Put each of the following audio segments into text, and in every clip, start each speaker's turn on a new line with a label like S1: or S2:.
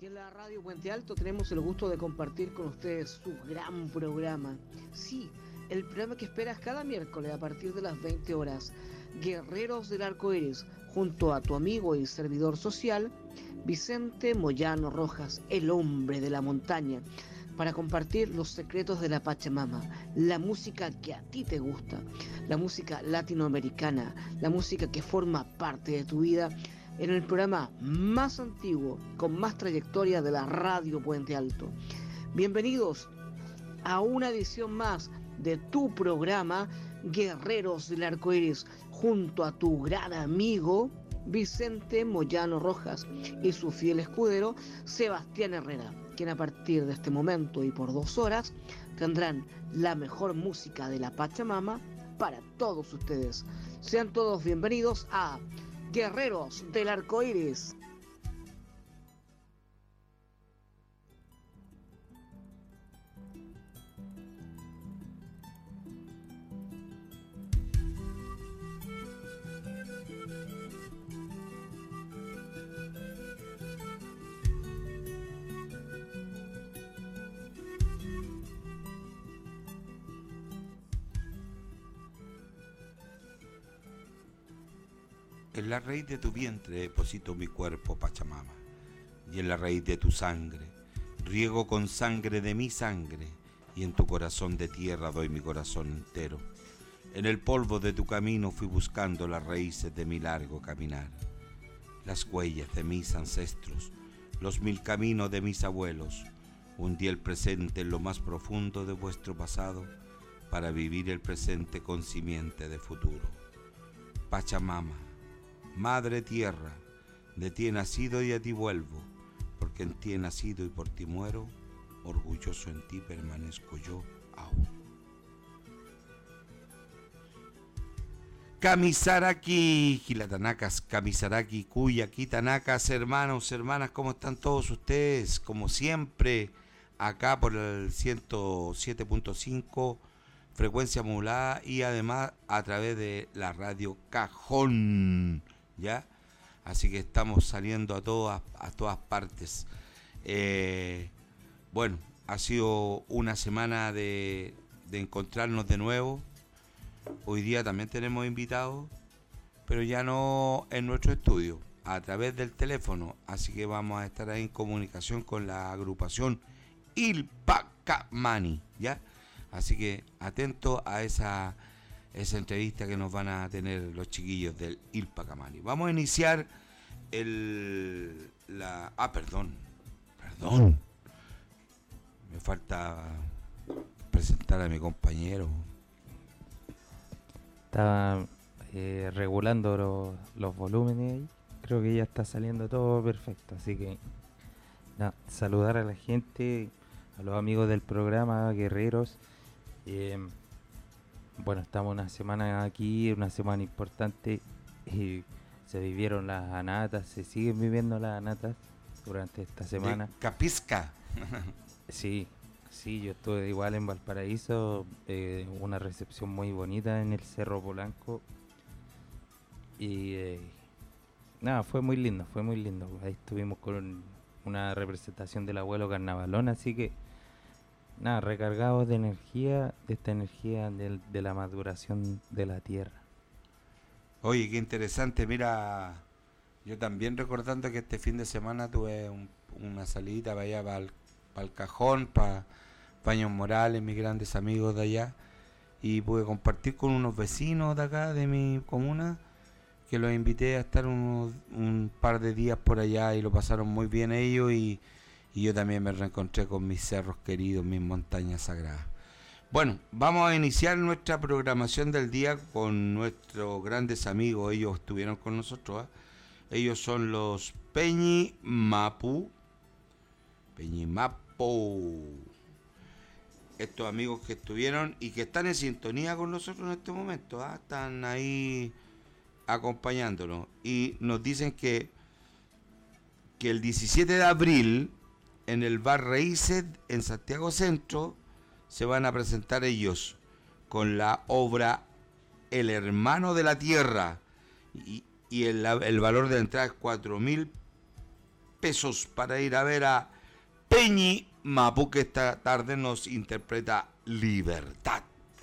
S1: Aquí en la radio Puente Alto tenemos el gusto de compartir con ustedes su gran programa. Sí, el programa que esperas cada miércoles a partir de las 20 horas. Guerreros del Arco Iris, junto a tu amigo y servidor social, Vicente Moyano Rojas, el hombre de la montaña, para compartir los secretos de la Pachamama, la música que a ti te gusta, la música latinoamericana, la música que forma parte de tu vida, en el programa más antiguo, con más trayectoria de la radio Puente Alto. Bienvenidos a una edición más de tu programa Guerreros del Arco Iris, junto a tu gran amigo Vicente Moyano Rojas y su fiel escudero Sebastián Herrera, quien a partir de este momento y por 2 horas tendrán la mejor música de la Pachamama para todos ustedes. Sean todos bienvenidos a Guerreros del Arco Iris.
S2: En la raíz de tu vientre deposito mi cuerpo, Pachamama, y en la raíz de tu sangre riego con sangre de mi sangre, y en tu corazón de tierra doy mi corazón entero. En el polvo de tu camino fui buscando las raíces de mi largo caminar, las huellas de mis ancestros, los 1000 caminos de mis abuelos. Hundí el presente en lo más profundo de vuestro pasado para vivir el presente con simiente de futuro. Pachamama, Madre Tierra, de ti he nacido y a ti vuelvo, porque en ti he nacido y por ti muero, orgulloso en ti permanezco yo aún. Kamisaraki, Gilatanakas, Kamisaraki, Kuya, Kitanakas, hermanos, hermanas, ¿cómo están todos ustedes? Como siempre, acá por el 107.5, frecuencia modulada, y además a través de la radio Cajón, ¿ya? Así que estamos saliendo a todas partes. Bueno, ha sido una semana de encontrarnos de nuevo. Hoy día también tenemos invitados, pero ya no en nuestro estudio, a través del teléfono. Así que vamos a estar ahí en comunicación con la agrupación Ilpacamani, ¿ya? Así que atento a esa entrevista que nos van a tener los chiquillos del Ilpacamani. Vamos a iniciar perdón. Me falta presentar a mi compañero.
S3: Estaba regulando los volúmenes ahí. Creo que ya está saliendo todo perfecto. Así que saludar a la gente, a los amigos del programa, guerreros. Bueno, estamos una semana aquí, una semana importante. Se vivieron las anatas, se siguen viviendo las anatas durante esta semana.
S2: Capisca.
S3: Sí, yo estuve igual en Valparaíso, una recepción muy bonita en el Cerro Polanco. Y fue muy lindo. Ahí estuvimos con una representación del abuelo Carnavalón, así que recargados de energía, de esta energía de la maduración de la tierra.
S2: Oye, qué interesante. Mira, yo también recordando que este fin de semana tuve una salida para allá, para el Cajón, para Paños Morales, mis grandes amigos de allá, y pude compartir con unos vecinos de acá, de mi comuna, que los invité a estar un par de días por allá y lo pasaron muy bien ellos, y yo también me reencontré con mis cerros queridos, mis montañas sagradas. Bueno, vamos a iniciar nuestra programación del día con nuestros grandes amigos. Ellos estuvieron con nosotros, ¿eh? Ellos son los Peñimapu. Estos amigos que estuvieron y que están en sintonía con nosotros en este momento, ¿eh? Están ahí acompañándonos. Y nos dicen que el 17 de abril en el Bar Raíces en Santiago Centro se van a presentar ellos con la obra El Hermano de la Tierra, y el valor de la entrada es 4.000 pesos para ir a ver a Peñi Mapu, que esta tarde nos interpreta Libertad.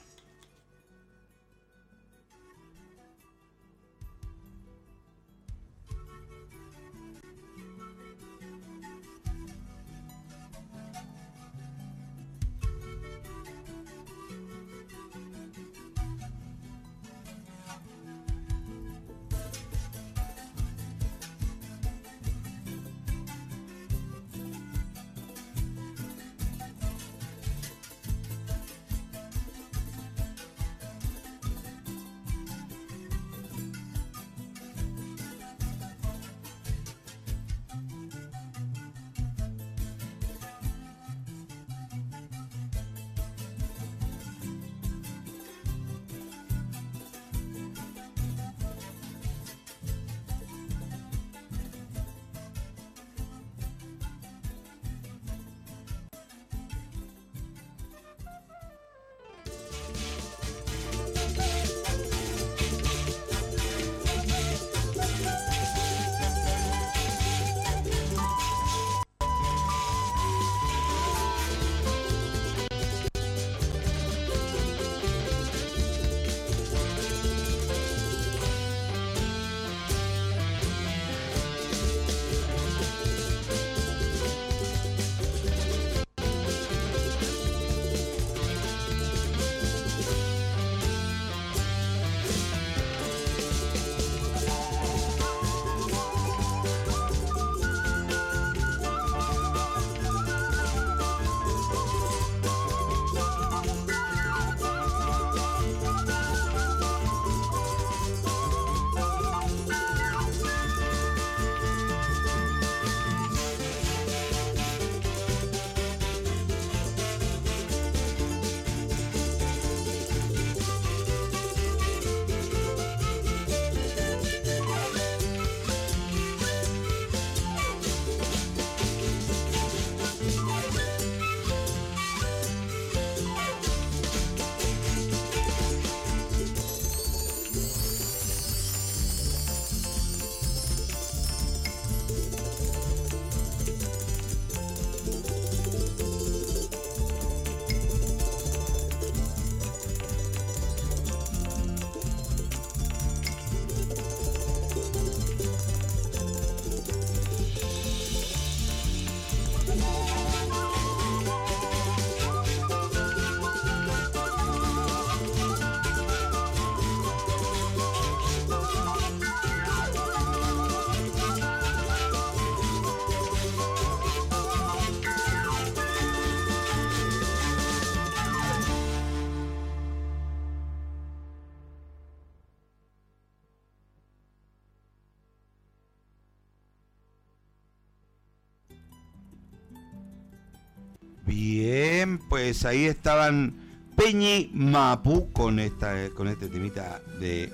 S2: Bien, pues ahí estaban Peñi Mapu con este temita de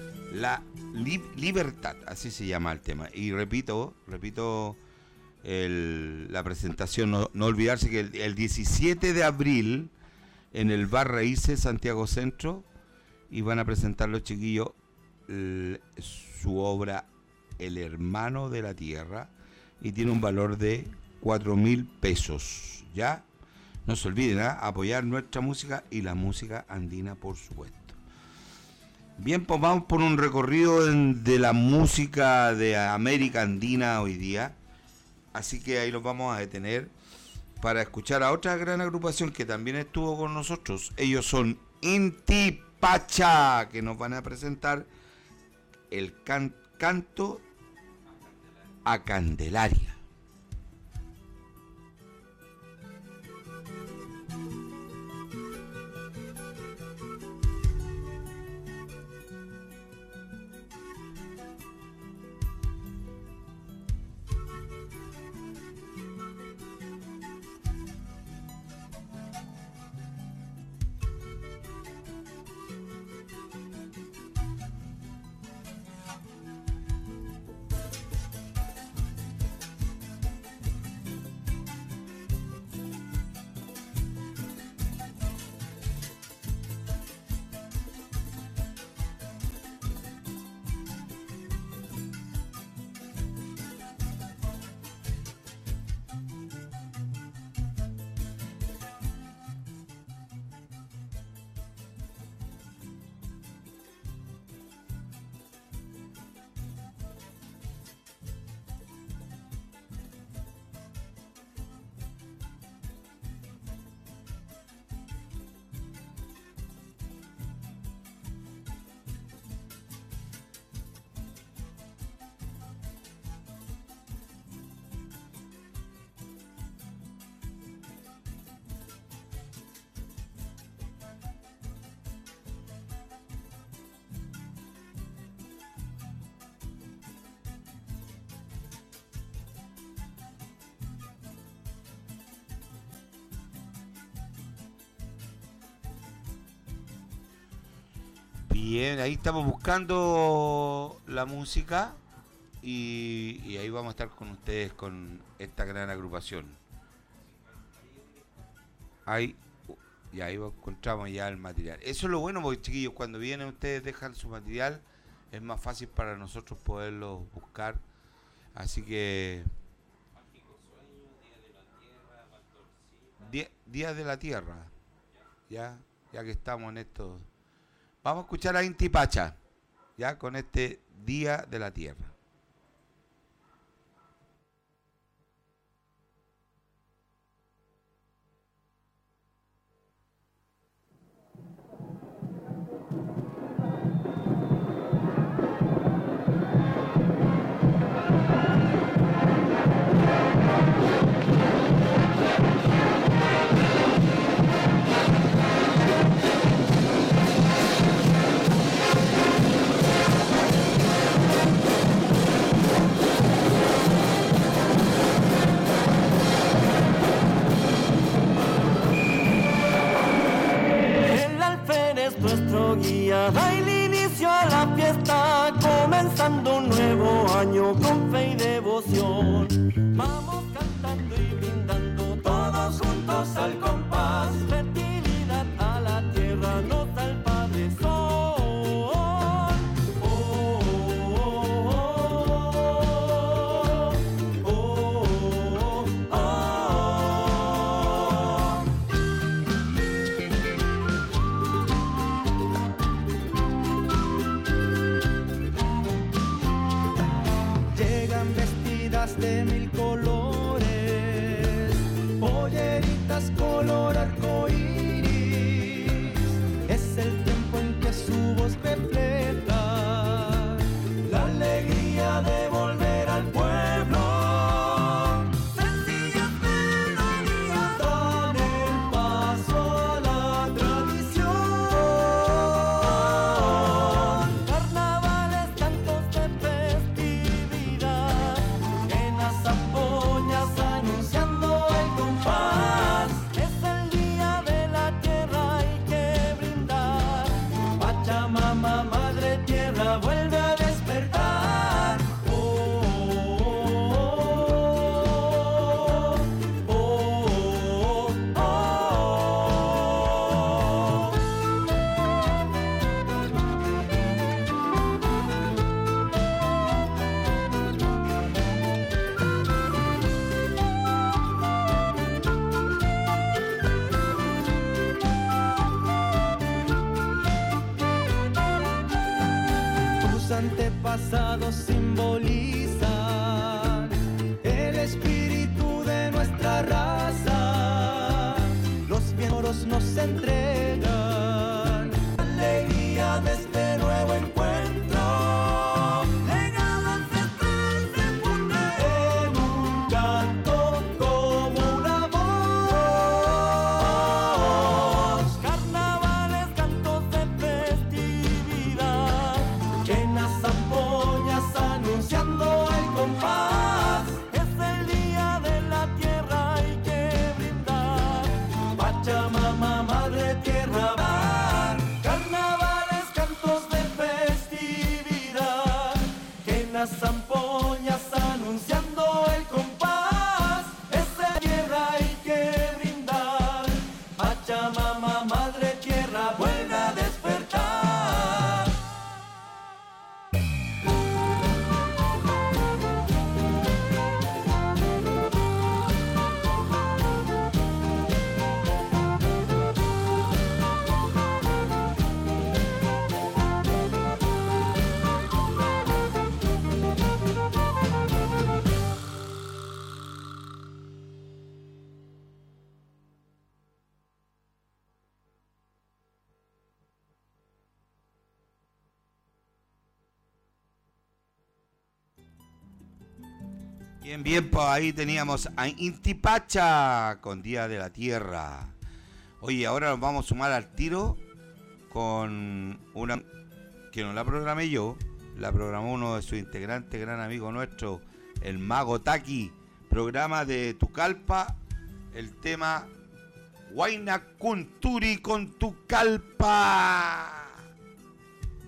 S2: la libertad, así se llama el tema. Y repito la presentación, no olvidarse que el 17 de abril en el Bar Raíces Santiago Centro, y van a presentar los chiquillos su obra El Hermano de la Tierra, y tiene un valor de 4.000 pesos. ¿Ya? No se olviden, apoyar nuestra música y la música andina, por supuesto. Bien, pues vamos por un recorrido de la música de América Andina hoy día. Así que ahí los vamos a detener para escuchar a otra gran agrupación que también estuvo con nosotros. Ellos son Inti Pacha, que nos van a presentar el canto a Candelaria. Bien, ahí estamos buscando la música y ahí vamos a estar con ustedes con esta gran agrupación. Ahí, y ahí encontramos ya el material. Eso es lo bueno, porque chiquillos, cuando vienen ustedes dejan su material, es más fácil para nosotros poderlo buscar. Así que... Día de la Tierra, ya que estamos en esto. Vamos a escuchar a Inti Pacha, ya con este Día de la Tierra.
S4: Nuestro guía da el inicio a la fiesta, comenzando un nuevo año con fe y devoción. Vamos cantando y brindando todos juntos al compás, fertilidad a la tierra nos da el Padre Sol. De mil colores, polleritas color arcoíris, es el tiempo en que su voz refleja la alegría de volver al pueblo. Sencillas melodías dan el paso a la tradición. Carnavales, cantos de festividad, zampoñas anunciando el compás. Es el día de la tierra, hay que brindar. Pachamama, madre tierra, vuelve a despertar. Antepasados simbolizan el espíritu de nuestra raza. Los vientos nos entregan la alegría de este nuevo encuentro. Legado ancestral se funde en un canto como una voz. Carnavales, cantos de festividad, llenas zampoñas anunciando el compás. Es el día de la tierra, hay que brindar. Pachamama, madre tierra, va. Carnavales, cantos de festividad, llenas zampoñas anunciando el compás. Es la tierra, hay que brindar. Pachamama, madre tierra, vuelve a despertar.
S2: Bien, pues ahí teníamos a Inti Pacha con Día de la Tierra. Oye, ahora nos vamos a sumar al tiro con una que no la programé yo, la programó uno de sus integrantes, gran amigo nuestro, el Mago Taki, programa de Tucalpa, el tema Huayna Kunturi con Tucalpa.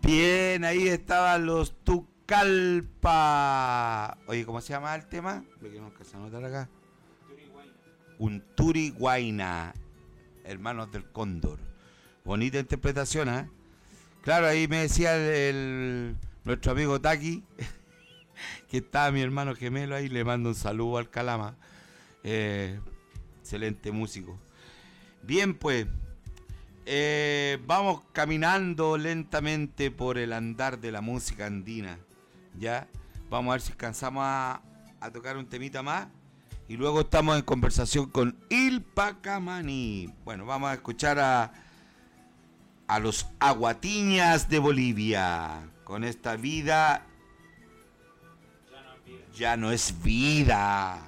S2: Bien, ahí estaban los Tucalpa. Oye, ¿cómo se llama el tema? Lo que no alcanza a anotar acá. Unturi Guaina, hermanos del Cóndor. Bonita interpretación, ¿eh? Claro, ahí me decía nuestro amigo Taki, que estaba mi hermano gemelo ahí, le mando un saludo al Calama. Excelente músico. Bien, pues, vamos caminando lentamente por el andar de la música andina, ¿ya? Vamos a ver si alcanzamos a tocar un temita más. Y luego estamos en conversación con Il Pacamani. Bueno, vamos a escuchar a los Aguatiñas de Bolivia. Con esta vida ya no es vida.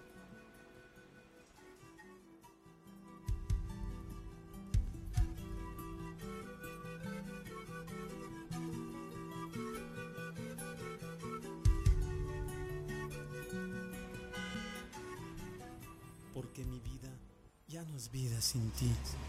S5: Porque mi vida ya no es vida sin ti.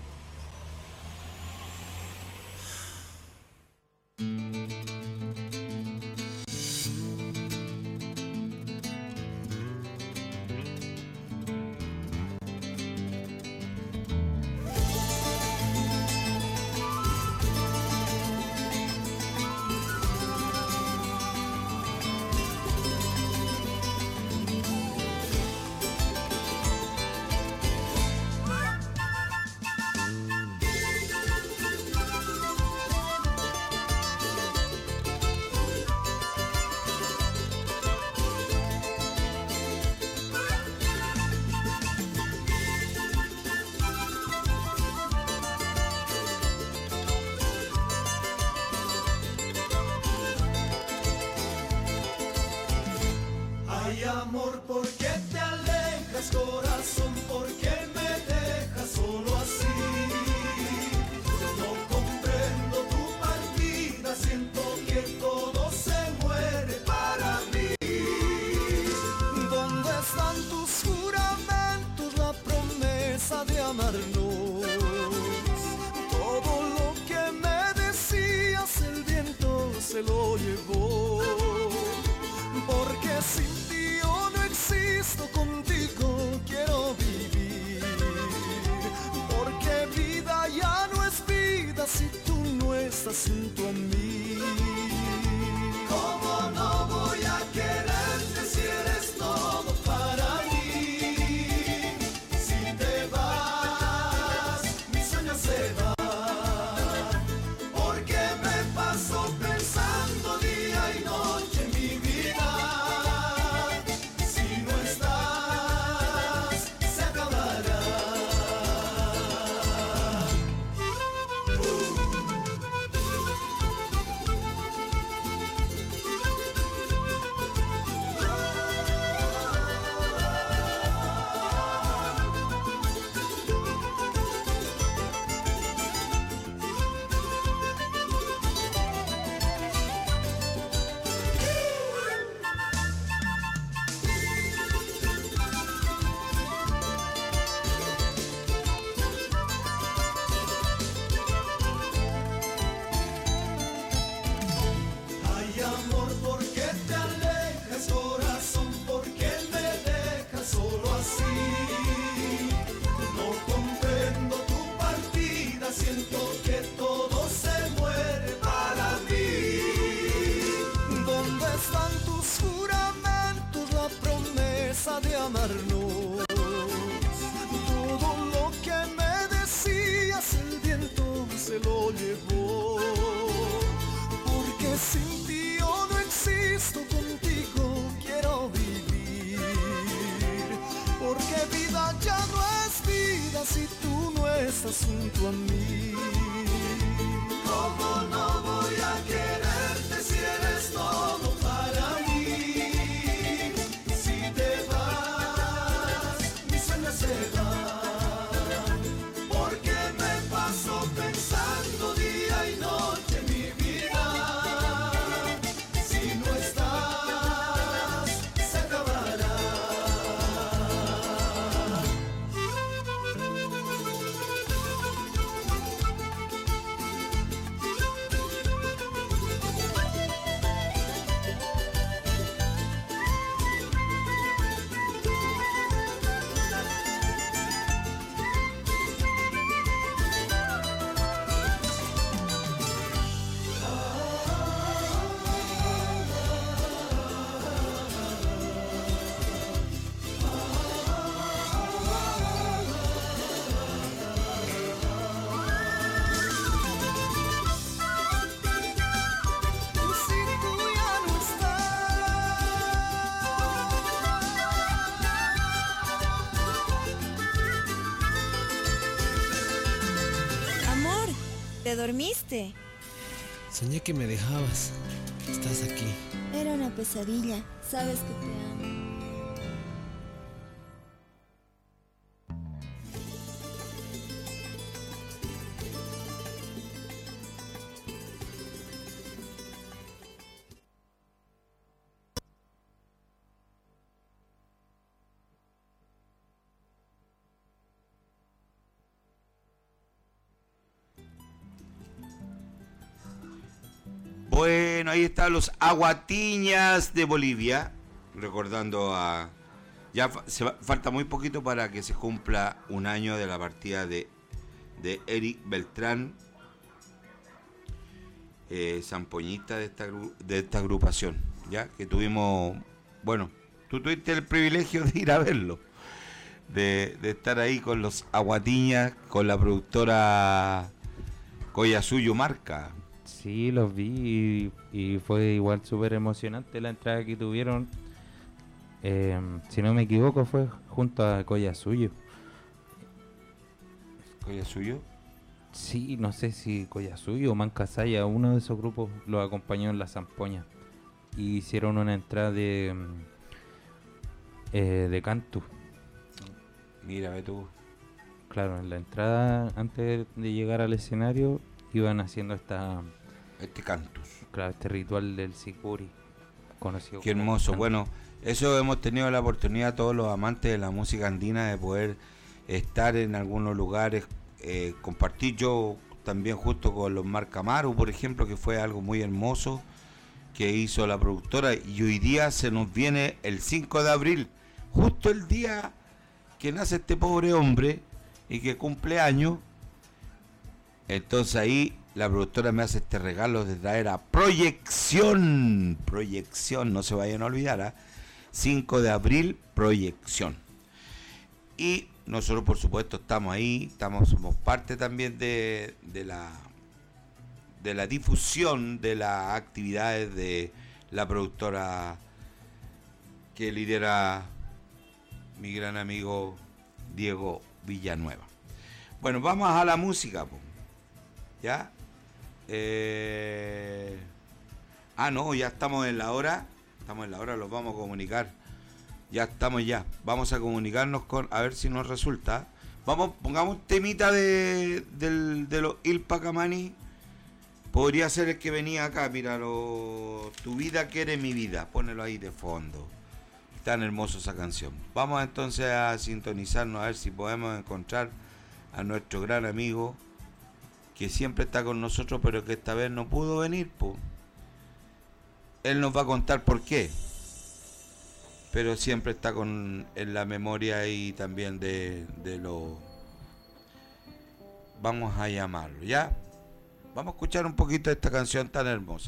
S4: Amor, ¿por qué te alejas, corazón? ¿Por qué me dejas solo así? No comprendo tu partida, siento que todo se muere para mí. ¿Dónde están tus juramentos, la promesa de amarnos? Todo lo que me decías, el viento se lo llevó. Porque sin ti yo no existo, contigo quiero vivir. Porque vida ya no es vida si tú no estás junto a mí. ¿Cómo no voy a quererte si eres todo para mí? Si te vas, mis sueños se van. Porque me paso pensando día y noche mi vida. De amarnos, todo lo que me decías el viento se lo llevó. Porque sin ti yo no existo, contigo quiero vivir. Porque vida ya no es vida si tú no estás junto a mí. ¿Cómo no voy a quererte si eres todo para mí? Se va, porque me paso pensando día y noche mi vida. Si no estás, se acabará.
S6: ¿Dónde dormiste?
S5: Soñé que me dejabas. Estás aquí.
S6: Era una pesadilla. Sabes que te amo.
S2: Bueno, ahí están los Aguatiñas de Bolivia, recordando a... Ya falta muy poquito para que se cumpla un año de la partida de Eric Beltrán, zampoñista de esta agrupación, ya que tuvimos... Bueno, tú tuviste el privilegio de ir a verlo, de estar ahí con los Aguatiñas, con la productora Collasuyo Marca.
S3: Sí, los vi y fue igual súper emocionante la entrada que tuvieron. Si no me equivoco, fue junto a Collasuyo.
S2: ¿Collasuyo?
S3: Sí, no sé si Collasuyo o Mancasaya, uno de esos grupos los acompañó en la zampoña. Y hicieron una entrada de canto.
S2: Mira, ve tú.
S3: Claro, en la entrada, antes de llegar al escenario, iban haciendo
S2: este cantus.
S3: Claro, este ritual del Sicuri, conocido.
S2: Qué hermoso. Bueno, eso hemos tenido la oportunidad todos los amantes de la música andina de poder estar en algunos lugares, compartir yo también justo con los Marcamaru, por ejemplo, que fue algo muy hermoso que hizo la productora, y hoy día se nos viene el 5 de abril, justo el día que nace este pobre hombre y que cumple años. Entonces ahí la productora me hace este regalo de traer a Proyección, no se vayan a olvidar, 5 de abril, Proyección. Y nosotros por supuesto estamos ahí, somos parte también de la difusión de las actividades de la productora que lidera mi gran amigo Diego Villanueva. Bueno, vamos a la música, ¿ya? No, ya estamos en la hora, los vamos a comunicar. Vamos a comunicarnos a ver si nos resulta. Pongamos temita de los Ilpa Camani. Podría ser el que venía acá, míralo. Tu vida quiere mi vida, ponelo ahí de fondo. Tan hermosa esa canción. Vamos entonces a sintonizarnos a ver si podemos encontrar a nuestro gran amigo que siempre está con nosotros, pero que esta vez no pudo venir, Él nos va a contar por qué, pero siempre está en la memoria y también de lo... Vamos a llamarlo, ¿ya? Vamos a escuchar un poquito de esta canción tan hermosa.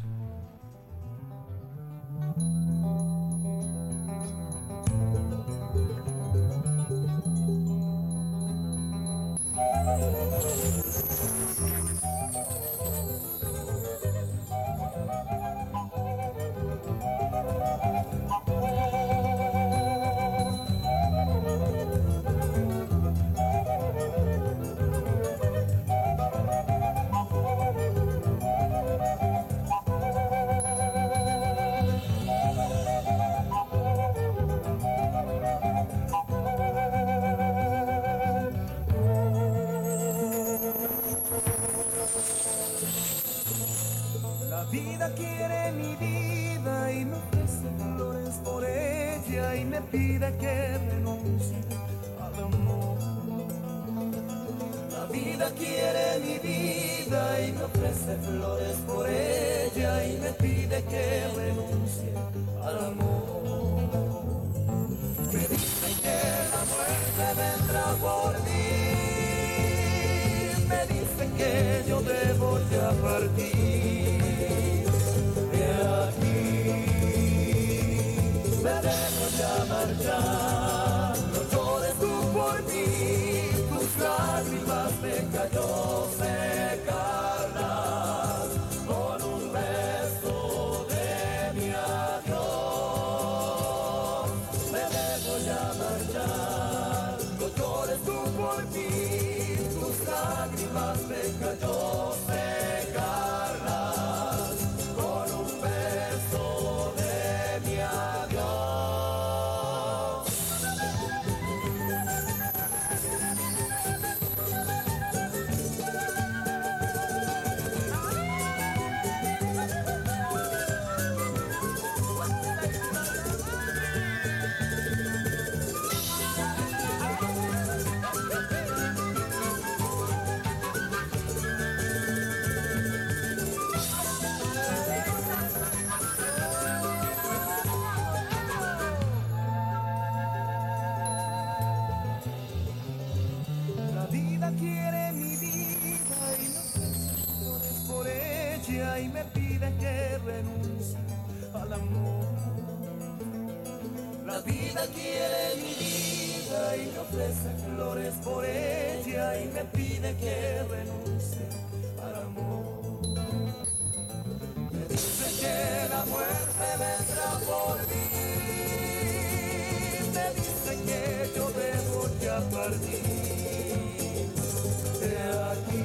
S4: Tus lágrimas venga yo sé. ella y me pide que renuncie al amor. La vida quiere mi vida y me ofrece flores por ella y me pide que renuncie al amor. Me dice que la muerte vendrá por mí, me dice que yo debo ya partir de aquí,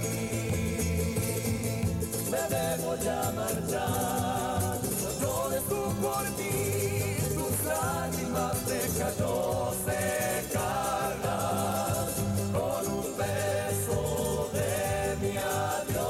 S4: me debo ya marchar. No llores tú por mí, tus lágrimas deja yo secarlas con un beso de mi adiós.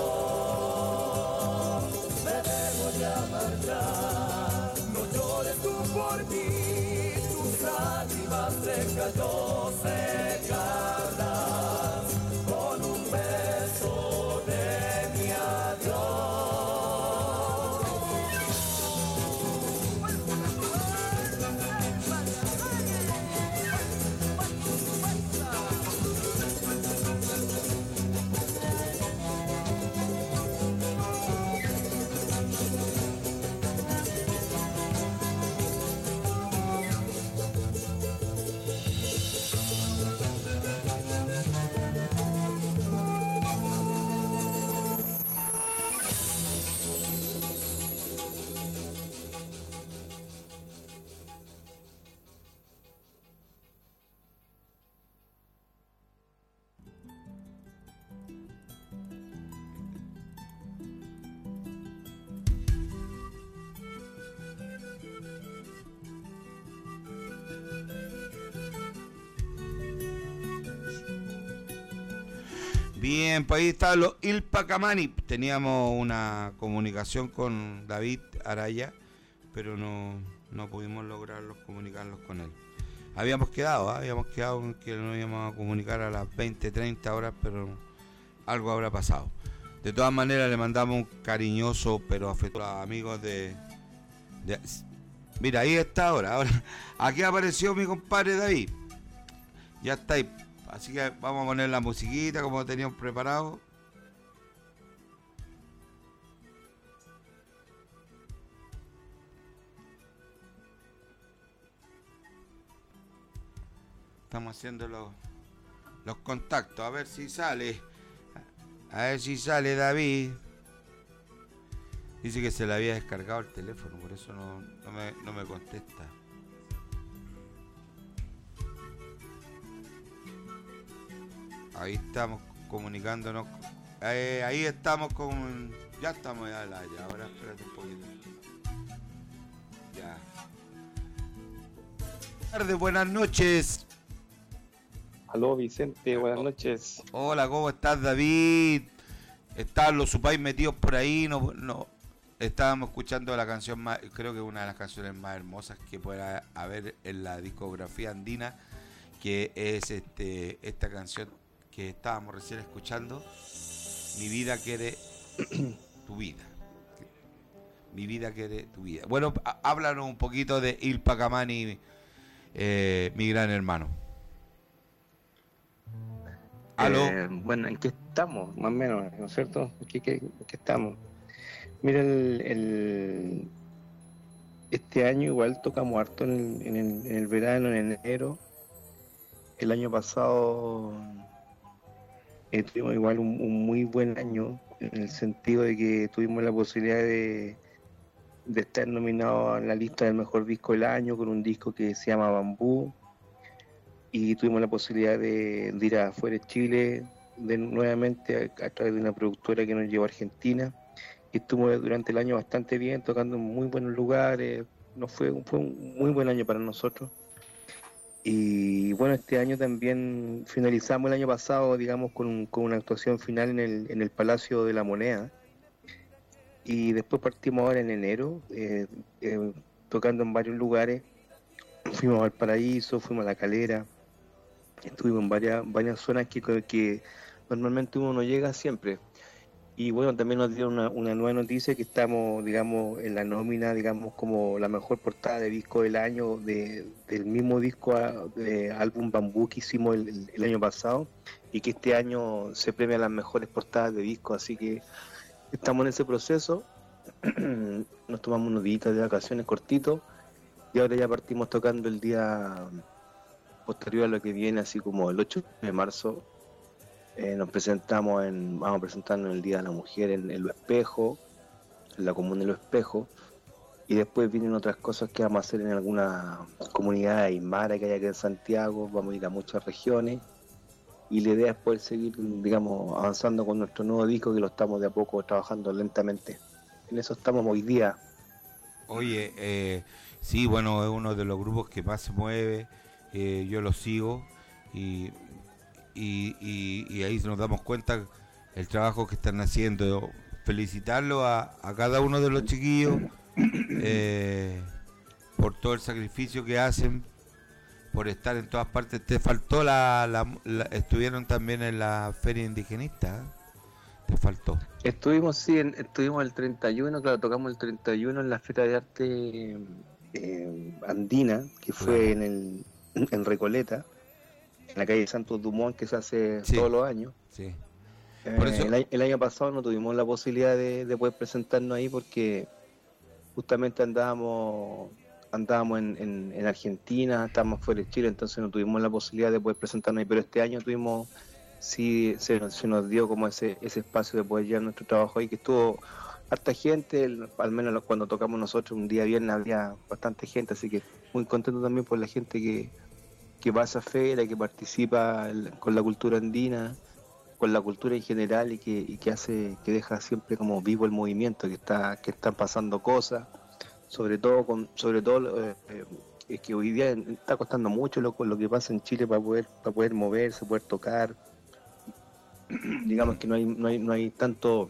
S4: Me debo ya marchar. No llores tú por mí, tus lágrimas deja yo secarlas con un beso de mi adiós.
S2: Bien, pues ahí está los Ilpacamani. Teníamos una comunicación con David Araya, pero no pudimos lograrlos, comunicarlos con él. Habíamos quedado en que nos íbamos a comunicar a las 20-30 horas, pero algo habrá pasado. De todas maneras, le mandamos un cariñoso pero afectuoso a los amigos de... Mira, ahí está ahora. Aquí apareció mi compadre David. Ya está ahí. Así que vamos a poner la musiquita como teníamos preparado. Estamos haciendo los contactos. A ver si sale. A ver si sale David. Dice que se le había descargado el teléfono, por eso no me contesta. Ahí estamos comunicándonos. Ahí estamos con... Ya estamos ya al aire. Ahora espérate un poquito. Ya. Tarde, buenas noches.
S7: Aló Vicente, buenas noches.
S2: Hola, ¿cómo estás, David? Están los supais metidos por ahí. No. Estábamos escuchando la canción más, creo que una de las canciones más hermosas que pueda haber en la discografía andina, que es esta canción que estábamos recién escuchando. Mi vida quiere tu vida. Mi vida quiere tu vida. Bueno, háblanos un poquito de Ilpacamani, mi gran hermano. ¿Aló?
S7: Bueno, ¿en qué estamos? Más o menos, ¿no es cierto? ¿En qué estamos? Mira, este año igual tocamos harto en el verano, en enero. El año pasado tuvimos igual un muy buen año, en el sentido de que tuvimos la posibilidad de estar nominado en la lista del mejor disco del año con un disco que se llama Bambú, y tuvimos la posibilidad de ir afuera de Chile nuevamente a través de una productora que nos llevó a Argentina, y estuvimos durante el año bastante bien, tocando en muy buenos lugares. Fue un muy buen año para nosotros. Y bueno, este año también finalizamos el año pasado, digamos, con una actuación final en el Palacio de la Moneda. Y después partimos ahora en enero, tocando en varios lugares. Fuimos a Valparaíso, fuimos a La Calera, estuvimos en varias zonas que normalmente uno no llega siempre. Y bueno, también nos dieron una nueva noticia, que estamos, digamos, en la nómina, digamos, como la mejor portada de disco del año, del mismo disco de álbum Bambú que hicimos el año pasado, y que este año se premian las mejores portadas de disco. Así que estamos en ese proceso. Nos tomamos unos días de vacaciones cortitos y ahora ya partimos tocando el día posterior a lo que viene, así como el 8 de marzo. Vamos a presentarnos el Día de la Mujer en Lo Espejo, en la comuna de Lo Espejo, y después vienen otras cosas que vamos a hacer en alguna comunidad aymara que hay aquí en Santiago. Vamos a ir a muchas regiones y la idea es poder seguir, digamos, avanzando con nuestro nuevo disco, que lo estamos de a poco trabajando lentamente. En eso estamos hoy día.
S2: Oye, sí, bueno, es uno de los grupos que más se mueve, yo lo sigo y ahí nos damos cuenta el trabajo que están haciendo. Felicitarlo a cada uno de los chiquillos por todo el sacrificio que hacen, por estar en todas partes. Te faltó estuvieron también en la feria indigenista, ¿eh? Te faltó.
S7: Estuvimos el 31, claro, tocamos el 31 en la Feria de Arte Andina, que fue en Recoleta, en la calle Santos Dumont, que se hace todos los años.
S2: Sí. Por eso...
S7: el año pasado no tuvimos la posibilidad de poder presentarnos ahí porque justamente andábamos en Argentina, estábamos fuera de Chile, entonces no tuvimos la posibilidad de poder presentarnos ahí, pero este año tuvimos, sí, se nos dio como ese espacio de poder llevar nuestro trabajo ahí, que estuvo harta gente, al menos cuando tocamos nosotros un día viernes había bastante gente, así que muy contento también por la gente que va a esa feria, que participa con la cultura andina, con la cultura en general y que deja siempre como vivo el movimiento, que están pasando cosas, sobre todo es que hoy día está costando mucho lo que pasa en Chile para poder moverse, poder tocar. Digamos que no hay tanto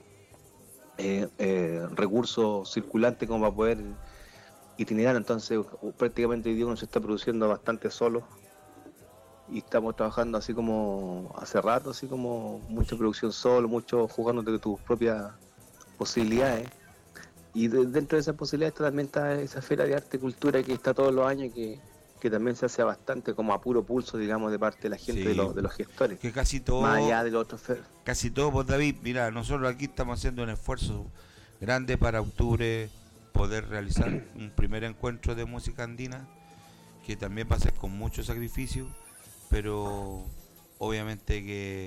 S7: recurso circulante como para poder itinerar, entonces prácticamente hoy día uno se está produciendo bastante solo. Y estamos trabajando así como hace rato, así como mucha producción solo, mucho jugándote de tus propias posibilidades. Y dentro de esas posibilidades también está esa feria de arte y cultura que está todos los años, que también se hace bastante como a puro pulso, digamos, de parte de la gente,
S2: Sí.
S7: de los gestores.
S2: Que casi todo,
S7: Más allá de los otros
S2: casi todo, pues David, mira, nosotros aquí estamos haciendo un esfuerzo grande para octubre poder realizar un primer encuentro de música andina, que también va a ser con mucho sacrificio, pero obviamente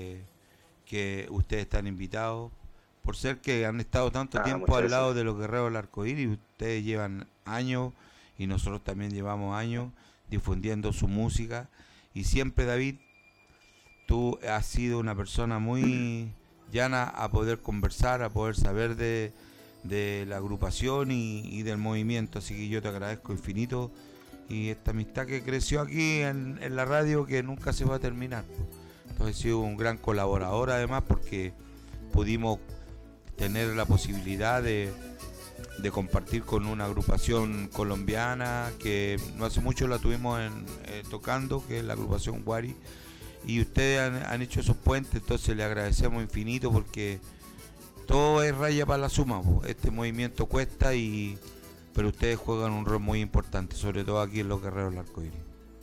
S2: que ustedes están invitados, por ser que han estado tanto tiempo
S7: muchas
S2: al lado
S7: gracias.
S2: de los guerreros del arcoíris. Ustedes llevan años y nosotros también llevamos años difundiendo su música, y siempre, David, tú has sido una persona muy llana a poder conversar, a poder saber de la agrupación y del movimiento, así que yo te agradezco infinito, y esta amistad que creció aquí en la radio, que nunca se va a terminar. Entonces he sido un gran colaborador, además, porque pudimos tener la posibilidad de compartir con una agrupación colombiana que no hace mucho la tuvimos tocando, que es la agrupación Guari, y ustedes han hecho esos puentes, entonces le agradecemos infinito, porque todo es raya para la suma, po. Este movimiento cuesta, pero ustedes juegan un rol muy importante, sobre todo aquí en los Guerreros del Arcoíris.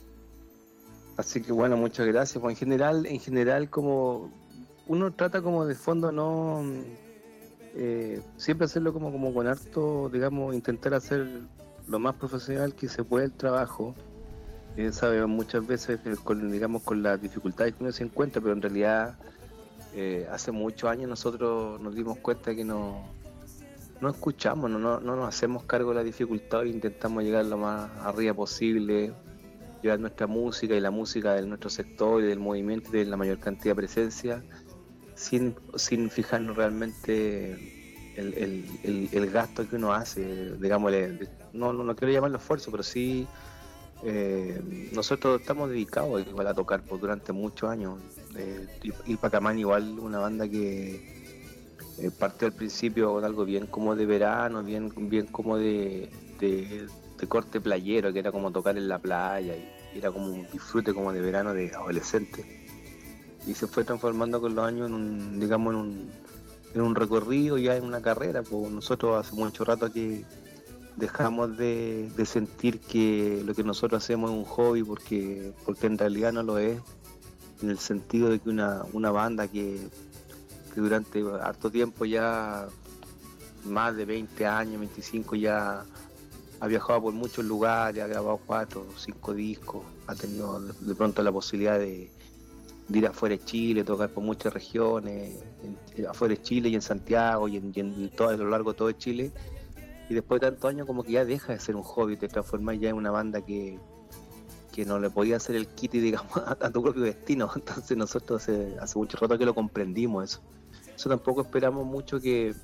S7: Así que bueno, muchas gracias. Pues en general como uno trata como de fondo no siempre hacerlo como con harto, digamos, intentar hacer lo más profesional que se puede el trabajo. Sabemos muchas veces con las dificultades que uno se encuentra, pero en realidad hace muchos años nosotros nos dimos cuenta que no escuchamos, no nos hacemos cargo de la dificultad e intentamos llegar lo más arriba posible, llevar nuestra música y la música de nuestro sector y del movimiento y de la mayor cantidad de presencia, sin fijarnos realmente el gasto que uno hace, digamos, no quiero llamarlo esfuerzo, pero sí nosotros estamos dedicados igual a tocar durante muchos años. Y Pacamán igual una banda que partió al principio con algo bien como de verano, bien como de corte playero, que era como tocar en la playa, y era como un disfrute como de verano de adolescente, y se fue transformando con los años en un recorrido, ya en una carrera. Pues nosotros hace mucho rato que dejamos de sentir que lo que nosotros hacemos es un hobby, porque en realidad no lo es, en el sentido de que una banda que durante harto tiempo ya más de 20 años, 25, ya ha viajado por muchos lugares, ha grabado 4 o 5 discos, ha tenido de pronto la posibilidad de ir afuera de Chile, tocar por muchas regiones, afuera de Chile y en Santiago y en todo, a lo largo de todo Chile. Y después de tantos años como que ya deja de ser un hobby, te transformas ya en una banda que no le podía hacer el quite, digamos, a tu propio destino. Entonces nosotros hace mucho rato que lo comprendimos eso. Eso tampoco esperamos mucho que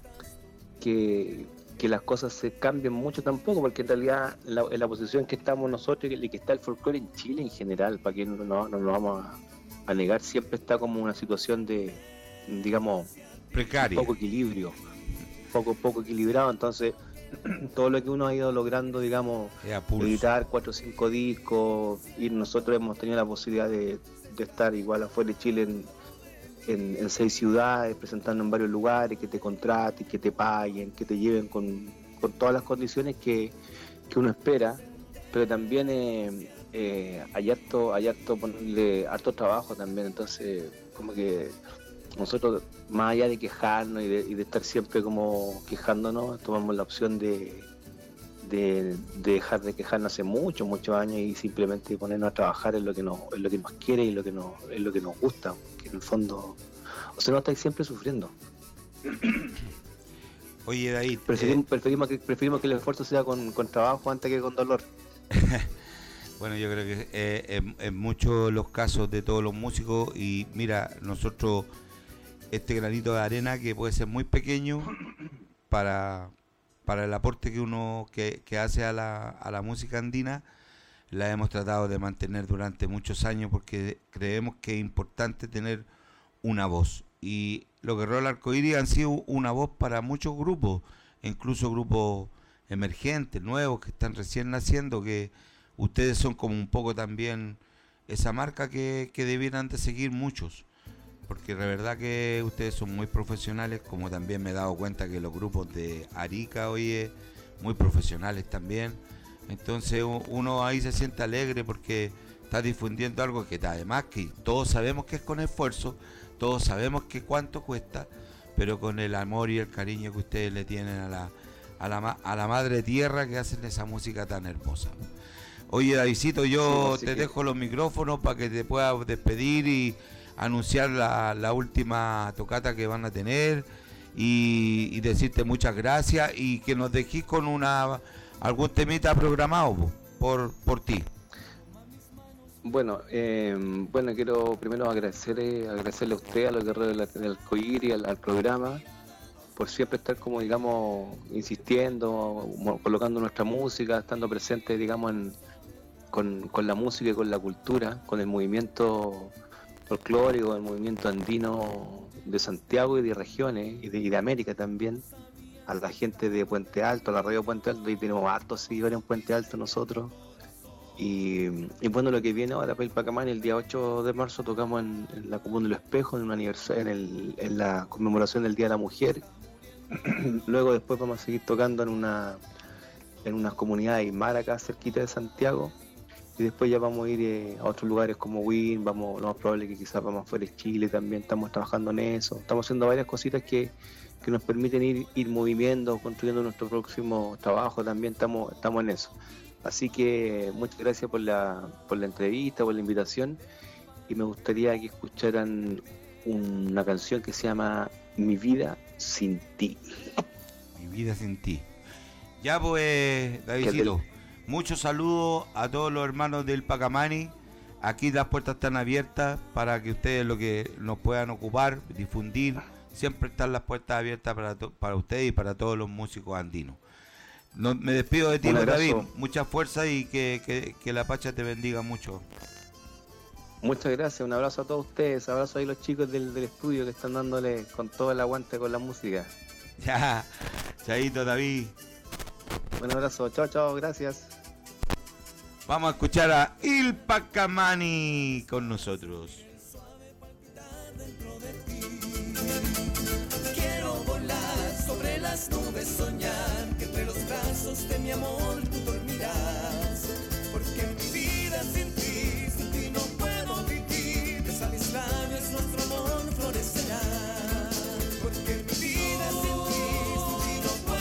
S7: las cosas se cambien mucho tampoco, porque en realidad en la posición que estamos nosotros y que está el folclore en Chile en general, para que no nos vamos a negar, siempre está como una situación de, digamos,
S2: precaria,
S7: poco equilibrio, poco equilibrado. Entonces todo lo que uno ha ido logrando, digamos, editar 4 o 5 discos, y nosotros hemos tenido la posibilidad de estar igual afuera de Chile en 6 ciudades, presentando en varios lugares, que te contraten, que te paguen, que te lleven con todas las condiciones que uno espera, pero también hay harto trabajo también. Entonces como que nosotros, más allá de quejarnos y de estar siempre como quejándonos, tomamos la opción de dejar de quejarnos hace muchos años y simplemente ponernos a trabajar en lo que nos quiere y en lo que nos gusta, que en el fondo, o sea, no estáis siempre sufriendo.
S2: Oye, David,
S7: preferimos que el esfuerzo sea con trabajo antes que con dolor.
S2: Bueno, yo creo que en muchos los casos de todos los músicos, y mira, nosotros este granito de arena que puede ser muy pequeño para el aporte que uno que hace a la música andina, la hemos tratado de mantener durante muchos años, porque creemos que es importante tener una voz, y lo que Rol Arcoíris han sido una voz para muchos grupos, incluso grupos emergentes, nuevos, que están recién naciendo, que ustedes son como un poco también esa marca que debieran de seguir muchos, porque de verdad que ustedes son muy profesionales, como también me he dado cuenta que los grupos de Arica, oye, muy profesionales también. Entonces uno ahí se siente alegre porque está difundiendo algo que además que todos sabemos que es con esfuerzo, todos sabemos que cuánto cuesta, pero con el amor y el cariño que ustedes le tienen a la madre tierra, que hacen esa música tan hermosa. Oye, Davidcito, yo te dejo los micrófonos para que te puedas despedir y anunciar la última tocata que van a tener, y decirte muchas gracias, y que nos dejís con algún temita programado por ti.
S7: Bueno, quiero primero agradecerle a usted, a los guerreros del Arcoíris, al programa, por siempre estar, como digamos, insistiendo, colocando nuestra música, estando presente, digamos, con la música y con la cultura, con el movimiento folclórico, el movimiento andino de Santiago y de regiones y de América también, a la gente de Puente Alto, a la radio Puente Alto, y tenemos hartos seguidores en Puente Alto nosotros. Y bueno, lo que viene ahora para el Pacamani, el día 8 de marzo tocamos en la Comuna de los Espejos, en un aniversario, en la conmemoración del Día de la Mujer. Luego después vamos a seguir tocando en unas comunidades aymara acá cerquita de Santiago, y después ya vamos a ir a otros lugares como Win, lo más probable que quizás vamos fuera de Chile también, estamos trabajando en eso, estamos haciendo varias cositas que nos permiten ir moviendo, construyendo nuestro próximo trabajo, también estamos en eso. Así que muchas gracias por la entrevista, por la invitación, y me gustaría que escucharan una canción que se llama Mi vida sin ti.
S2: Mi vida sin ti. Ya pues, Davidcito, muchos saludos a todos los hermanos del Pacamani. Aquí las puertas están abiertas para que ustedes lo que nos puedan ocupar, difundir. Siempre están las puertas abiertas para ustedes y para todos los músicos andinos. Me despido de ti, David. Mucha fuerza y que la Pacha te bendiga mucho.
S7: Muchas gracias, un abrazo a todos ustedes, abrazo ahí a los chicos del estudio que están dándole con todo el aguante con la música.
S2: Ya, chaito, David.
S7: Un abrazo, chao, gracias.
S2: Vamos a escuchar a Il Pacamani con nosotros.
S4: Quiero volar sobre las nubes, soñar que entre los brazos de mi amor tú dormirás, porque en mi vida sin ti no puedo vivir. Besa mis labios, nuestro amor florecerá, porque en mi vida sin ti no puedo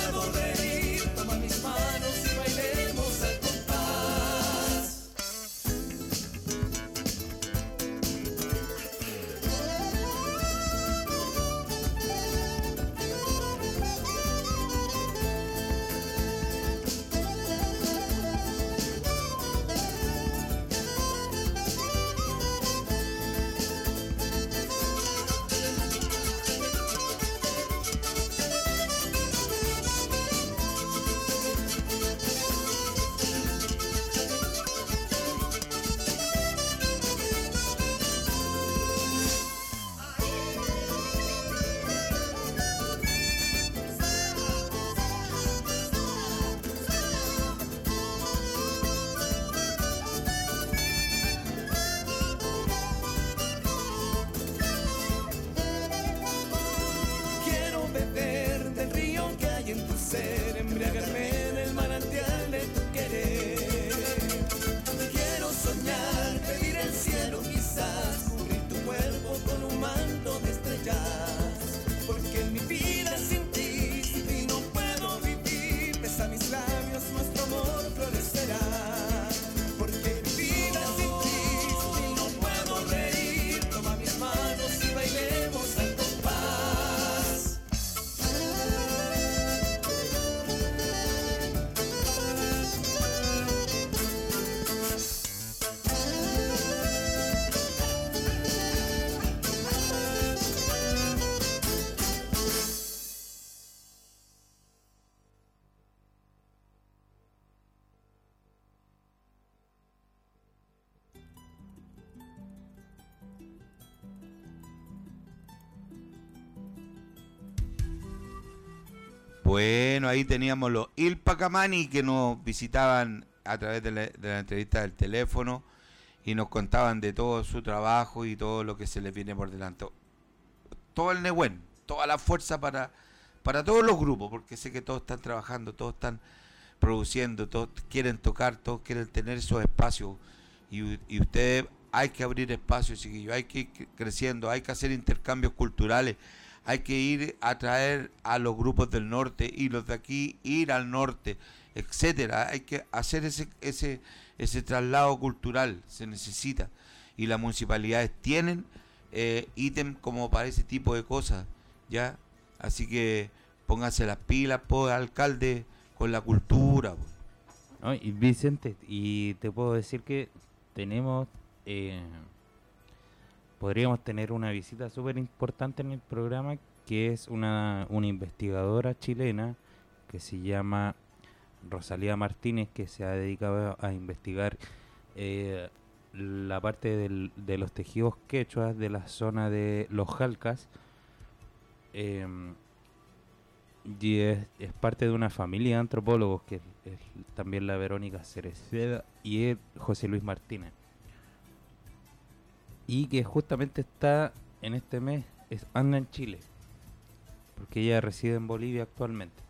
S2: Bueno, ahí teníamos los Ilpacamani que nos visitaban a través de la entrevista del teléfono y nos contaban de todo su trabajo y todo lo que se les viene por delante. Todo el Nehuen, toda la fuerza para todos los grupos, porque sé que todos están trabajando, todos están produciendo, todos quieren tocar, todos quieren tener esos espacios y ustedes hay que abrir espacios, chiquillos, hay que ir creciendo, hay que hacer intercambios culturales, hay que ir a traer a los grupos del norte y los de aquí ir al norte, etcétera. Hay que hacer ese traslado cultural, se necesita, y las municipalidades tienen ítem como para ese tipo de cosas, ya, así que pónganse las pilas, pues, alcalde, con la cultura.
S3: No, y Vicente, y te puedo decir que tenemos, podríamos tener una visita súper importante en el programa, que es una investigadora chilena que se llama Rosalía Martínez, que se ha dedicado a investigar la parte de los tejidos quechuas de la zona de los Jalcas, y es parte de una familia de antropólogos, que es también la Verónica Cereceda y el José Luis Martínez, y que justamente está en este mes, anda en Chile, porque ella reside en Bolivia actualmente.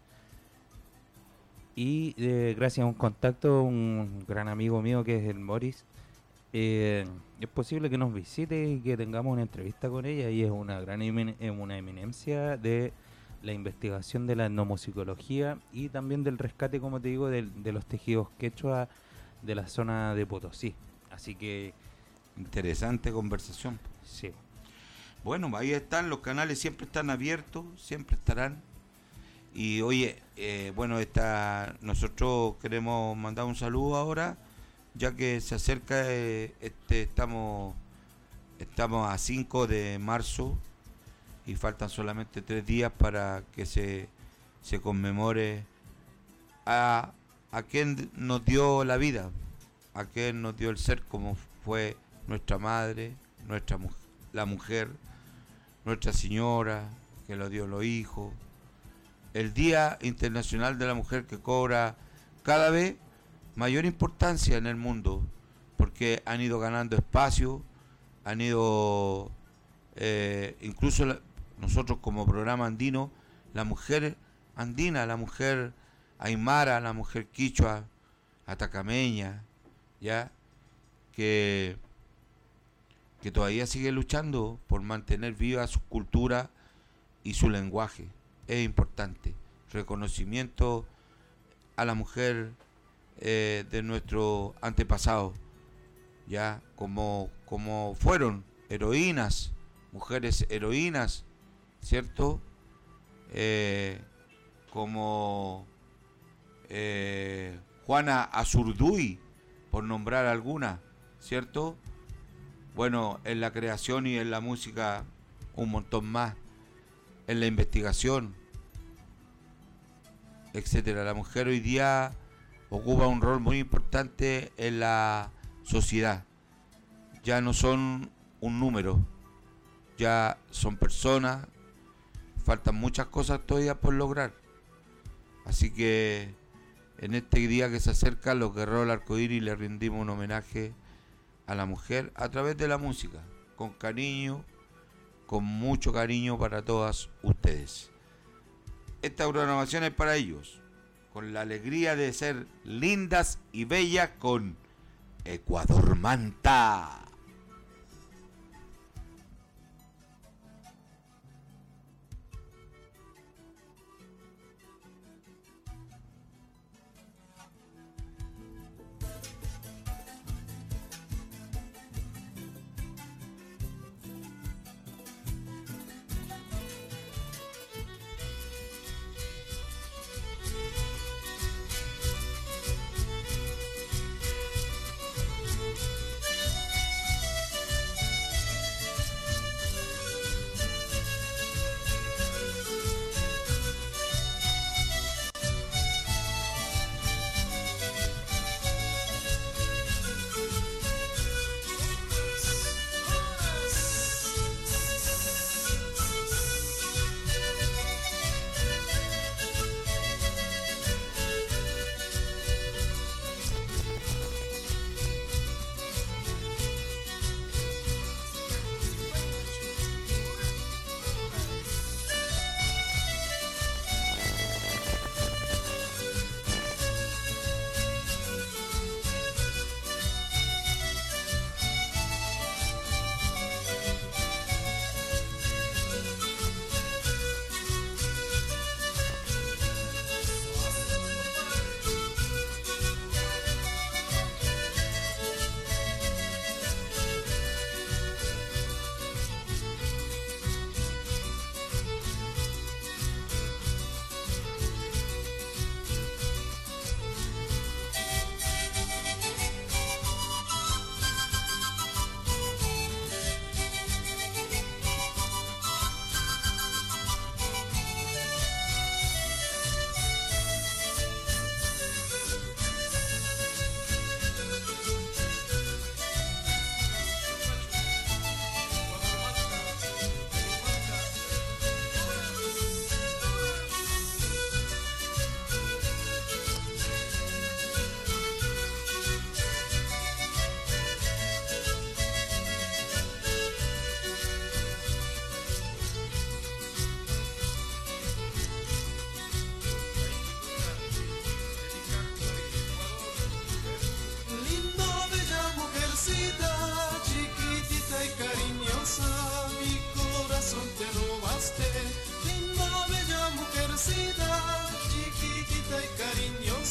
S3: Y gracias a un contacto, un gran amigo mío que es el Morris, es posible que nos visite y que tengamos una entrevista con ella. Y es una gran una eminencia de la investigación de la etnomusicología y también del rescate, como te digo, de los tejidos quechua de la zona de Potosí. Así que...
S2: interesante conversación.
S3: Sí.
S2: Bueno, ahí están, los canales siempre están abiertos, siempre estarán. Y oye, bueno, nosotros queremos mandar un saludo ahora, ya que se acerca, estamos a 5 de marzo y faltan solamente 3 días para que se conmemore a quien nos dio la vida, a quien nos dio el ser, como fue nuestra madre, la mujer, Nuestra Señora, que lo dio los hijos. El Día Internacional de la Mujer, que cobra cada vez mayor importancia en el mundo, porque han ido ganando espacio, han ido, incluso nosotros como programa andino, la mujer andina, la mujer aymara, la mujer quichua, atacameña, ya, que todavía sigue luchando por mantener viva su cultura y su lenguaje. Es importante. Reconocimiento a la mujer de nuestro antepasado, ya, como fueron heroínas, mujeres heroínas, ¿cierto? Como Juana Azurduy, por nombrar alguna, ¿cierto? Bueno, en la creación y en la música un montón más, en la investigación, etcétera. La mujer hoy día ocupa un rol muy importante en la sociedad. Ya no son un número, ya son personas. Faltan muchas cosas todavía por lograr. Así que en este día que se acerca, los Guerreros del Arcoíris le rendimos un homenaje a la mujer a través de la música, con cariño, con mucho cariño para todas ustedes. Esta programación es para ellos, con la alegría de ser lindas y bellas con Ecuador Manta.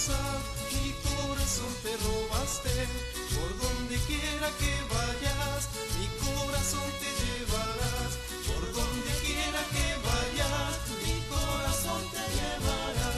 S8: cariñosa, mi corazón te robaste. Por donde quiera que vayas, mi corazón te llevarás. Por donde quiera que vayas, mi corazón te llevará.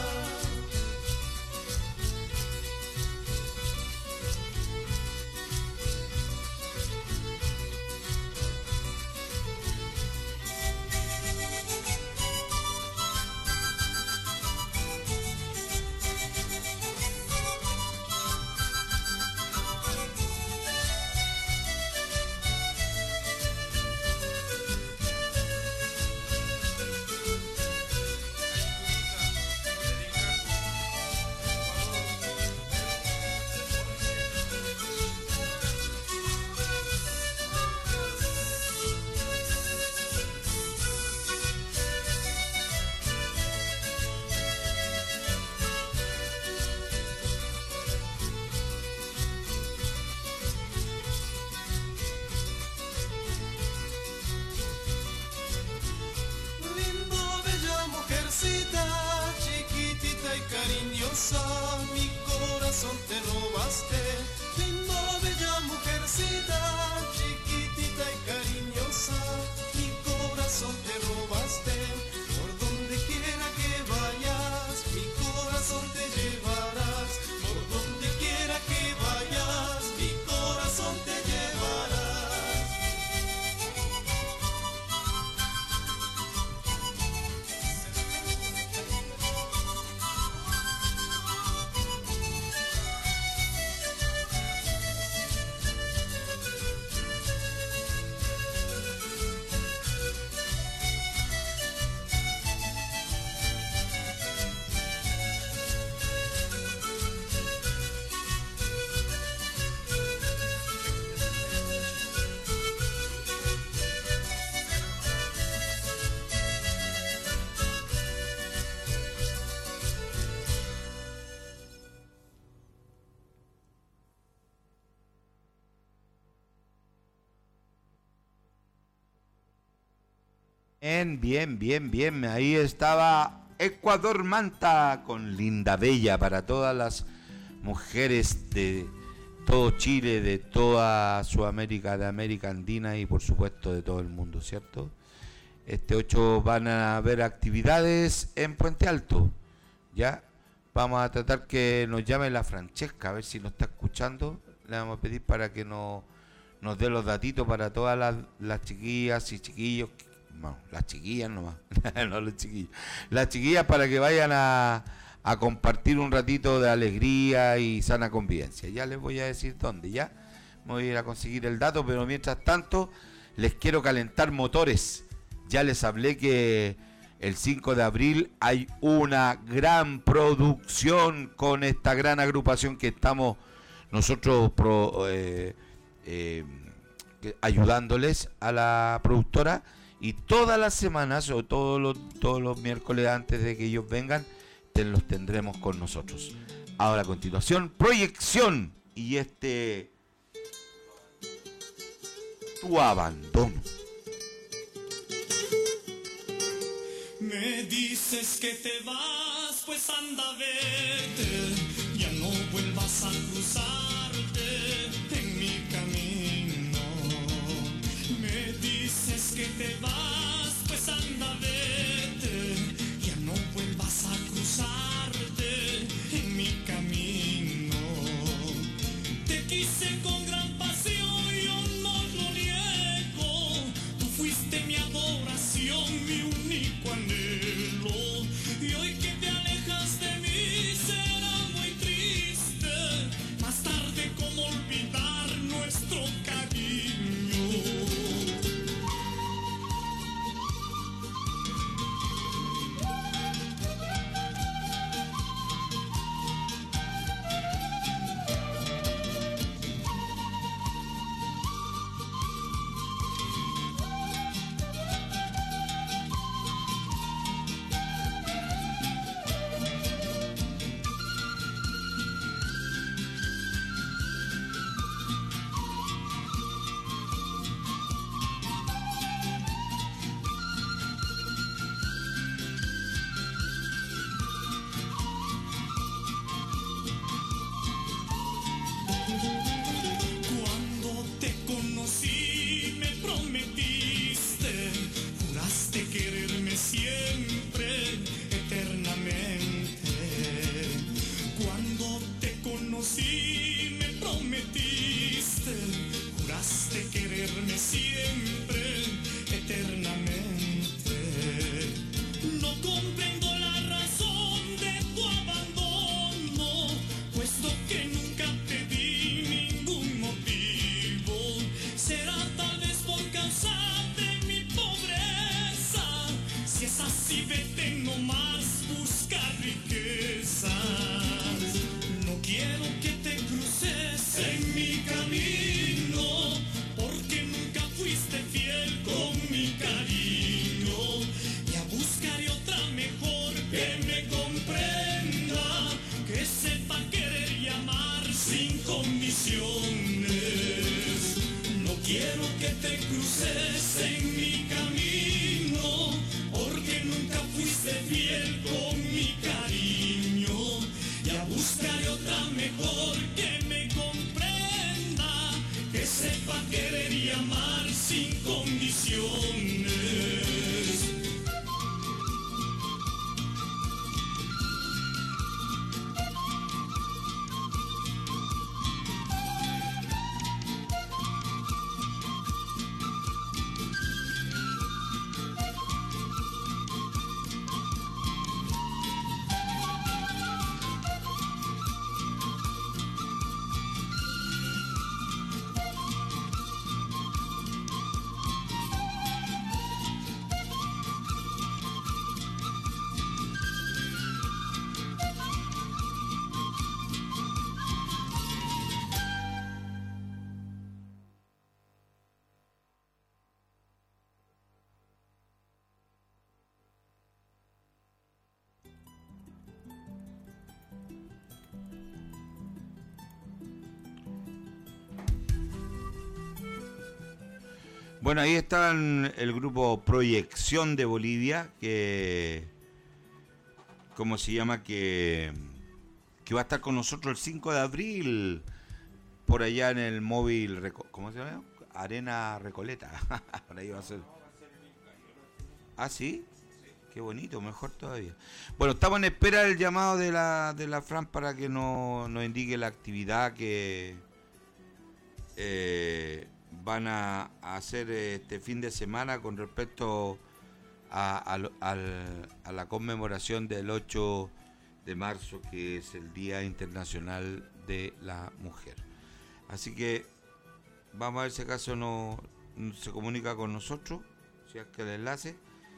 S8: Chiquitita y cariñosa, mi corazón te robaste. Linda, bella mujercita, chiquitita y cariñosa, mi corazón te robaste. Por donde quiera que vayas, mi corazón te llevarás. Por donde quiera que vayas, mi corazón te llevarás.
S2: Bien. Ahí estaba Ecuador Manta con Linda Bella para todas las mujeres de todo Chile, de toda Sudamérica, de América Andina y por supuesto de todo el mundo, ¿cierto? Este 8 van a haber actividades en Puente Alto, ¿ya? Vamos a tratar que nos llame la Francesca, a ver si nos está escuchando. Le vamos a pedir para que nos dé los datitos para todas las chiquillas y chiquillos. No, las chiquillas nomás, no los chiquillos. Las chiquillas para que vayan a compartir un ratito de alegría y sana convivencia. Ya les voy a decir dónde, ya. Voy a ir a conseguir el dato, pero mientras tanto les quiero calentar motores. Ya les hablé que el 5 de abril hay una gran producción con esta gran agrupación que estamos nosotros ayudándoles a la productora. Y todas las semanas o todos los miércoles antes de que ellos vengan, los tendremos con nosotros. Ahora a continuación, proyección. Y Tu abandono.
S9: Me dices que te vas, pues anda, vete. Ya no vuelvas a cruzarte en mi camino. Me dices que te vas, pues anda, vete. Ya no vuelvas a cruzarte en mi camino. Te quise con gran pasión, yo no lo niego. Tú fuiste mi adoración, mi único anhelo. Y hoy que te alejas de mí,
S2: Bueno, ahí están el grupo Proyección de Bolivia, que, ¿cómo se llama? Que va a estar con nosotros el 5 de abril, por allá en el móvil, ¿cómo se llama? Arena Recoleta. Por ahí va a ser. ¿Ah, sí? Qué bonito, mejor todavía. Bueno, estamos en espera del llamado de la Fran para que nos indique la actividad que van a hacer este fin de semana con respecto a la conmemoración del 8 de marzo, que es el Día Internacional de la Mujer. Así que vamos a ver si acaso no se comunica con nosotros, si es que el enlace.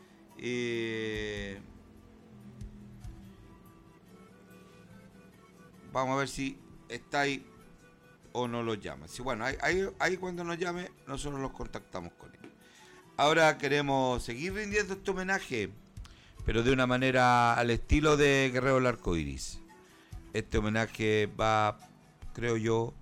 S2: Vamos a ver si está ahí o no los llama. Si, bueno, ahí cuando nos llame, nosotros los contactamos con él. Ahora queremos seguir rindiendo este homenaje, pero de una manera al estilo de Guerrero del Arco Iris. Este homenaje va, creo yo,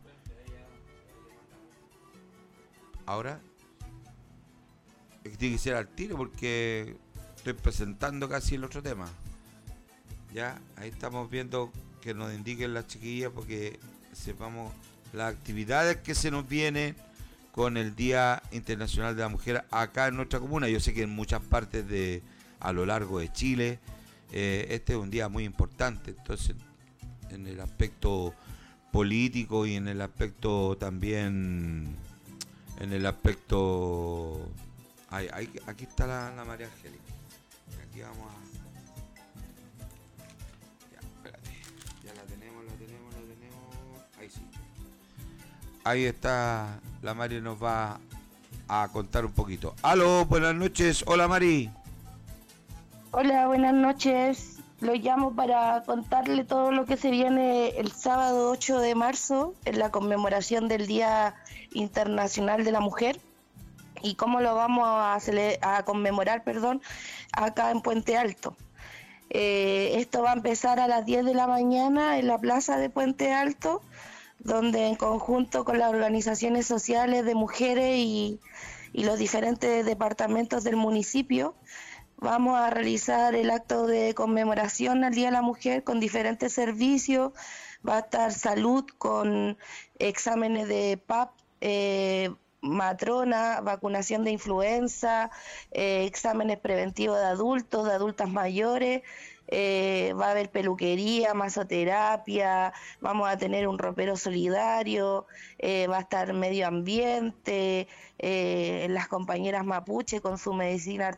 S2: ahora es que tiene que ser al tiro porque estoy presentando casi el otro tema. Ya, ahí estamos viendo que nos indiquen las chiquillas porque sepamos las actividades que se nos vienen con el Día Internacional de la Mujer acá en nuestra comuna. Yo sé que en muchas partes a lo largo de Chile este es un día muy importante, entonces en el aspecto político y en el aspecto también, en el aspecto... aquí está la María Angélica. Aquí vamos a... Ya, espérate. Ya la tenemos. Ahí sí. Ahí está, la Mari nos va a contar un poquito. Aló, buenas noches. Hola, Mari.
S10: Hola, buenas noches. Lo llamo para contarle todo lo que se viene el sábado 8 de marzo en la conmemoración del Día Internacional de la Mujer y cómo lo vamos a conmemorar, acá en Puente Alto. Esto va a empezar a las 10 de la mañana en la plaza de Puente Alto, donde en conjunto con las organizaciones sociales de mujeres y los diferentes departamentos del municipio vamos a realizar el acto de conmemoración al Día de la Mujer con diferentes servicios. Va a estar salud con exámenes de PAP, matrona, vacunación de influenza, exámenes preventivos de adultos, de adultas mayores. Va a haber peluquería, masoterapia, vamos a tener un ropero solidario, va a estar medio ambiente, las compañeras mapuche con su medicina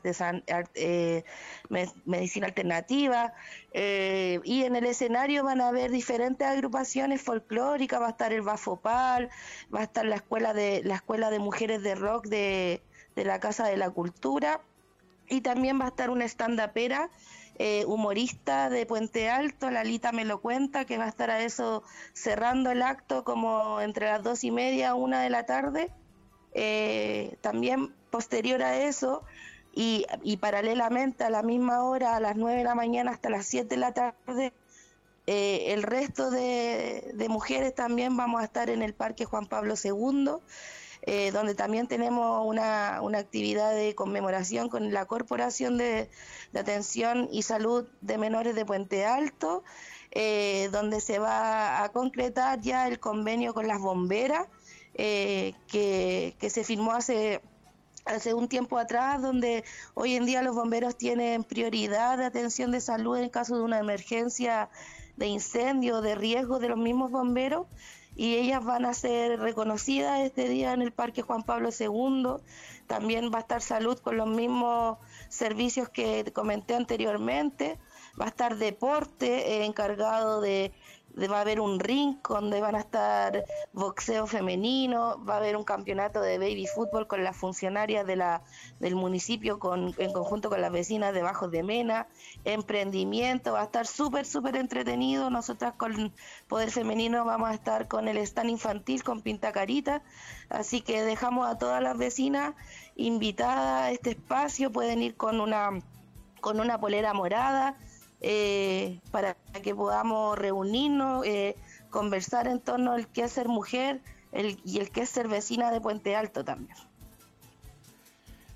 S10: medicina alternativa, y en el escenario van a haber diferentes agrupaciones folclóricas. Va a estar el Bafopal, va a estar la escuela de mujeres de rock de la Casa de la Cultura, y también va a estar una stand-upera humorista de Puente Alto, Lalita Me Lo Cuenta, que va a estar a eso cerrando el acto como entre las 2:30 1 de la tarde. También posterior a eso y paralelamente a la misma hora, a las 9 de la mañana hasta las 7 de la tarde, el resto de mujeres también vamos a estar en el Parque Juan Pablo II, donde también tenemos una actividad de conmemoración con la Corporación de Atención y Salud de Menores de Puente Alto, donde se va a concretar ya el convenio con las bomberas, que se firmó hace un tiempo atrás, donde hoy en día los bomberos tienen prioridad de atención de salud en caso de una emergencia de incendio, de riesgo de los mismos bomberos, y ellas van a ser reconocidas este día en el Parque Juan Pablo II. También va a estar salud con los mismos servicios que comenté anteriormente. Va a estar deporte encargado va a haber un ring donde van a estar boxeo femenino, va a haber un campeonato de baby fútbol con las funcionarias del municipio en conjunto con las vecinas de Bajos de Mena, emprendimiento, va a estar súper entretenido. Nosotras con Poder Femenino vamos a estar con el stand infantil con Pinta Carita, así que dejamos a todas las vecinas invitadas a este espacio. Pueden ir con una polera morada, para que podamos reunirnos, conversar en torno al qué es ser mujer y el qué es ser vecina de Puente Alto también.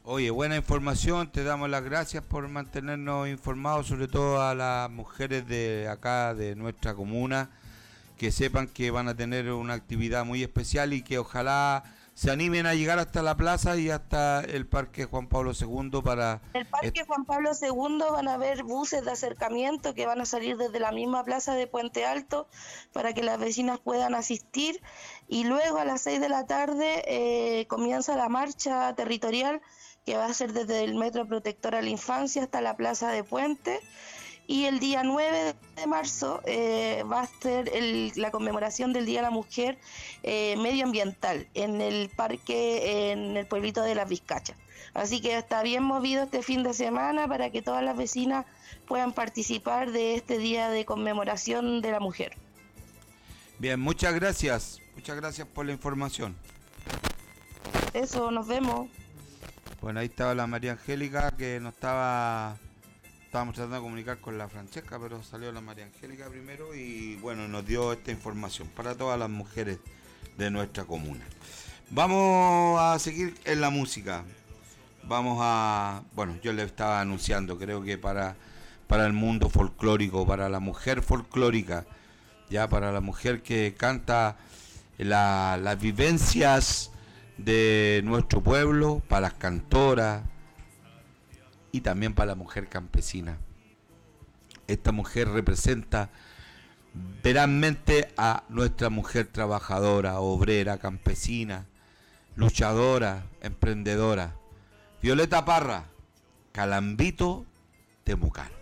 S2: Oye, buena información, te damos las gracias por mantenernos informados, sobre todo a las mujeres de acá, de nuestra comuna, que sepan que van a tener una actividad muy especial y que ojalá se animen a llegar hasta la plaza y hasta el Parque Juan Pablo II para...
S10: En el Parque Juan Pablo II van a haber buses de acercamiento que van a salir desde la misma plaza de Puente Alto para que las vecinas puedan asistir, y luego a las 6 de la tarde comienza la marcha territorial, que va a ser desde el Metro Protector a la Infancia hasta la Plaza de Puente. Y el día 9 de marzo va a ser la conmemoración del Día de la Mujer medioambiental en el parque, en el pueblito de Las Vizcachas. Así que está bien movido este fin de semana para que todas las vecinas puedan participar de este día de conmemoración de la mujer.
S2: Bien, muchas gracias por la información.
S10: Eso, nos vemos.
S2: Bueno, ahí estaba la María Angélica, que estábamos tratando de comunicar con la Francesca, pero salió la María Angélica primero y bueno, nos dio esta información para todas las mujeres de nuestra comuna. Vamos a seguir en la música. Bueno, yo le estaba anunciando, creo que para el mundo folclórico, para la mujer folclórica, ya para la mujer que canta las vivencias de nuestro pueblo, para las cantoras y también para la mujer campesina. Esta mujer representa verazmente a nuestra mujer trabajadora, obrera, campesina, luchadora, emprendedora. Violeta Parra, Calambito Temucano.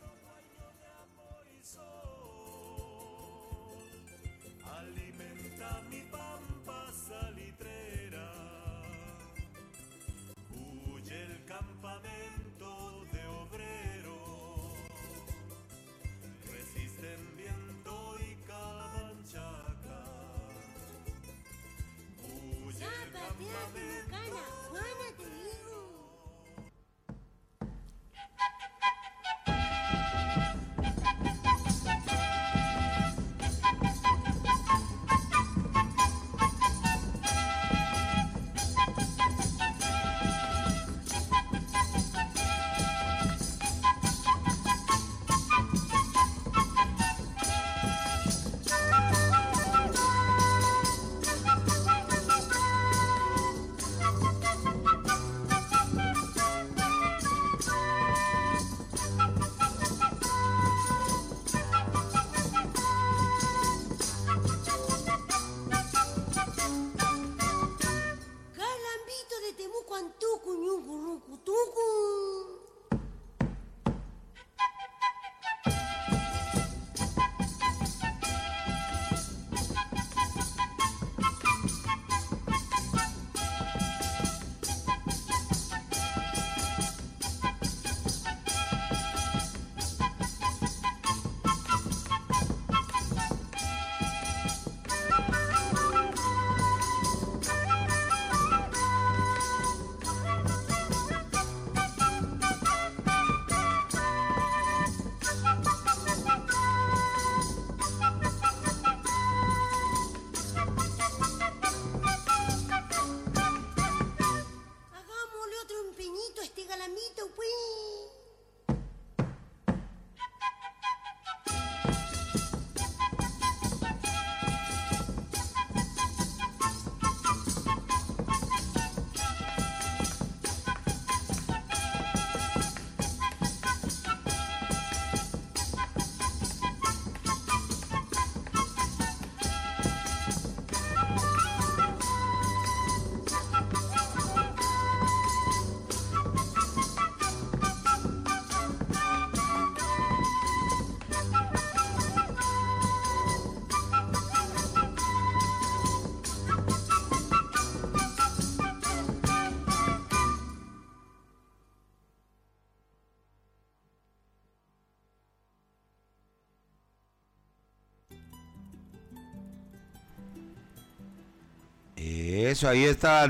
S2: Eso, ahí está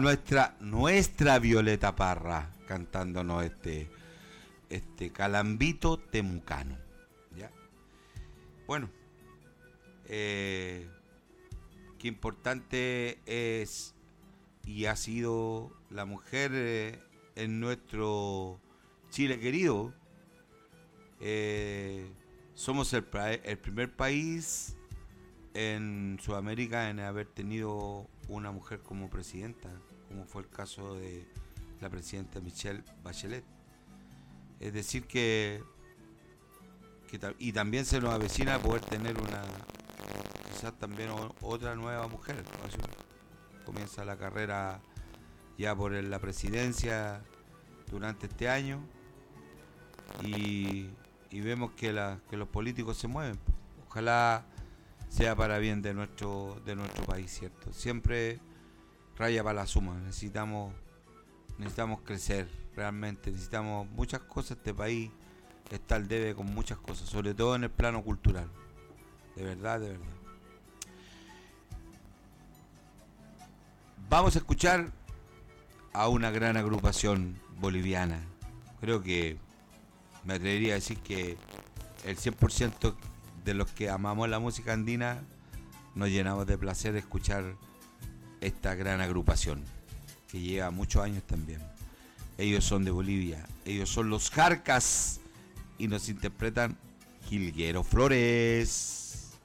S2: nuestra Violeta Parra cantándonos este Calambito Temucano. ¿Ya? Bueno, qué importante es y ha sido la mujer en nuestro Chile querido. Somos el primer país en Sudamérica en haber tenido una mujer como presidenta, como fue el caso de la presidenta Michelle Bachelet. Es decir y también se nos avecina poder tener quizás también otra nueva mujer, ¿no? Comienza la carrera ya por la presidencia durante este año y vemos que los políticos se mueven. Ojalá sea para bien de nuestro país, ¿cierto? Siempre raya para la suma. Necesitamos crecer realmente, necesitamos muchas cosas. Este país está al debe con muchas cosas, sobre todo en el plano cultural, de verdad. Vamos a escuchar a una gran agrupación boliviana. Creo que me atrevería a decir que el 100% de los que amamos la música andina nos llenamos de placer escuchar esta gran agrupación que lleva muchos años también. Ellos son de Bolivia, ellos son los Jarcas y nos interpretan Jilguero Flores.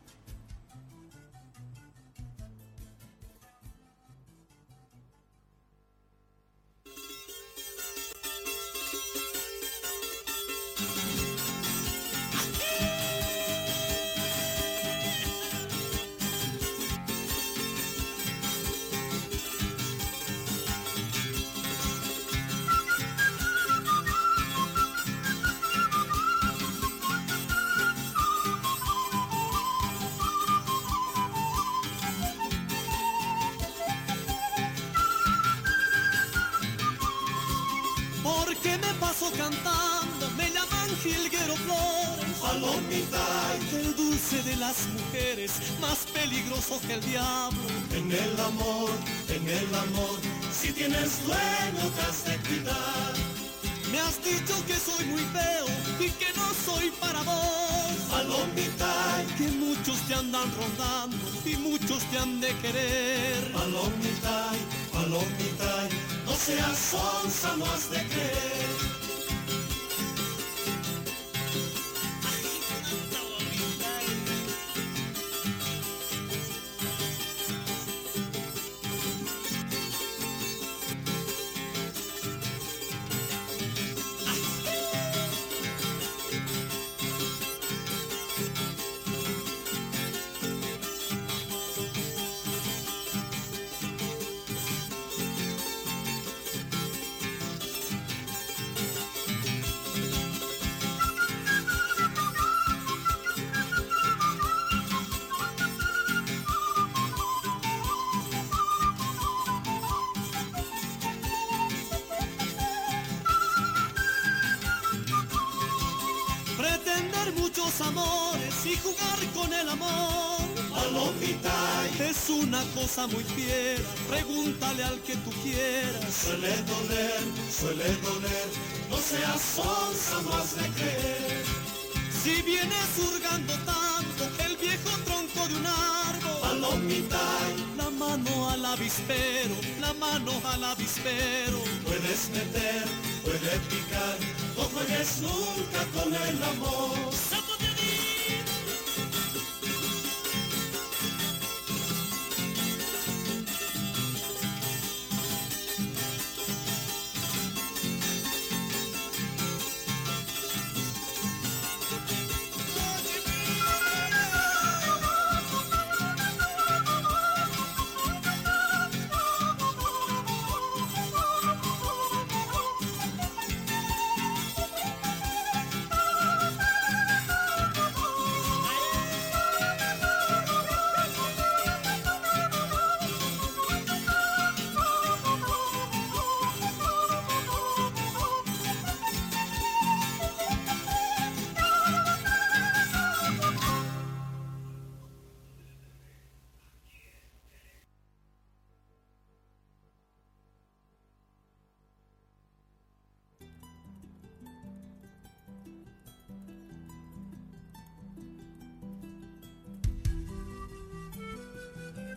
S9: Porque me paso cantando, me llaman Jilguero Flores, palomita, el dulce de las mujeres, más peligroso que el diablo. En el amor, si tienes dueño te has de cuidar. Me has dicho que soy muy feo y que no soy para vos, palomita, que muchos te andan rondando y muchos te han de querer. Palomita, no seas sonsa, no has de creer. Pretender muchos amores y jugar con el amor, palomita, es una cosa muy fiera. Pregúntale al que tú quieras. Suele doler, no seas sonsa, no has de creer. Si vienes hurgando tanto el viejo tronco de un árbol, palomita, la mano al avispero, puedes meter, puedes picar, no juegues nunca con el amor.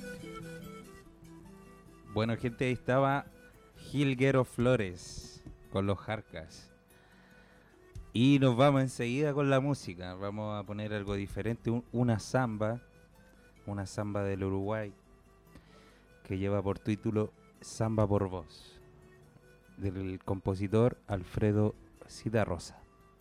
S3: Bueno, gente, ahí estaba Jilguero Flores con los Jarcas. Y nos vamos enseguida con la música. Vamos a poner algo diferente, una samba del Uruguay que lleva por título Samba por Vos, del compositor Alfredo Citarrosa.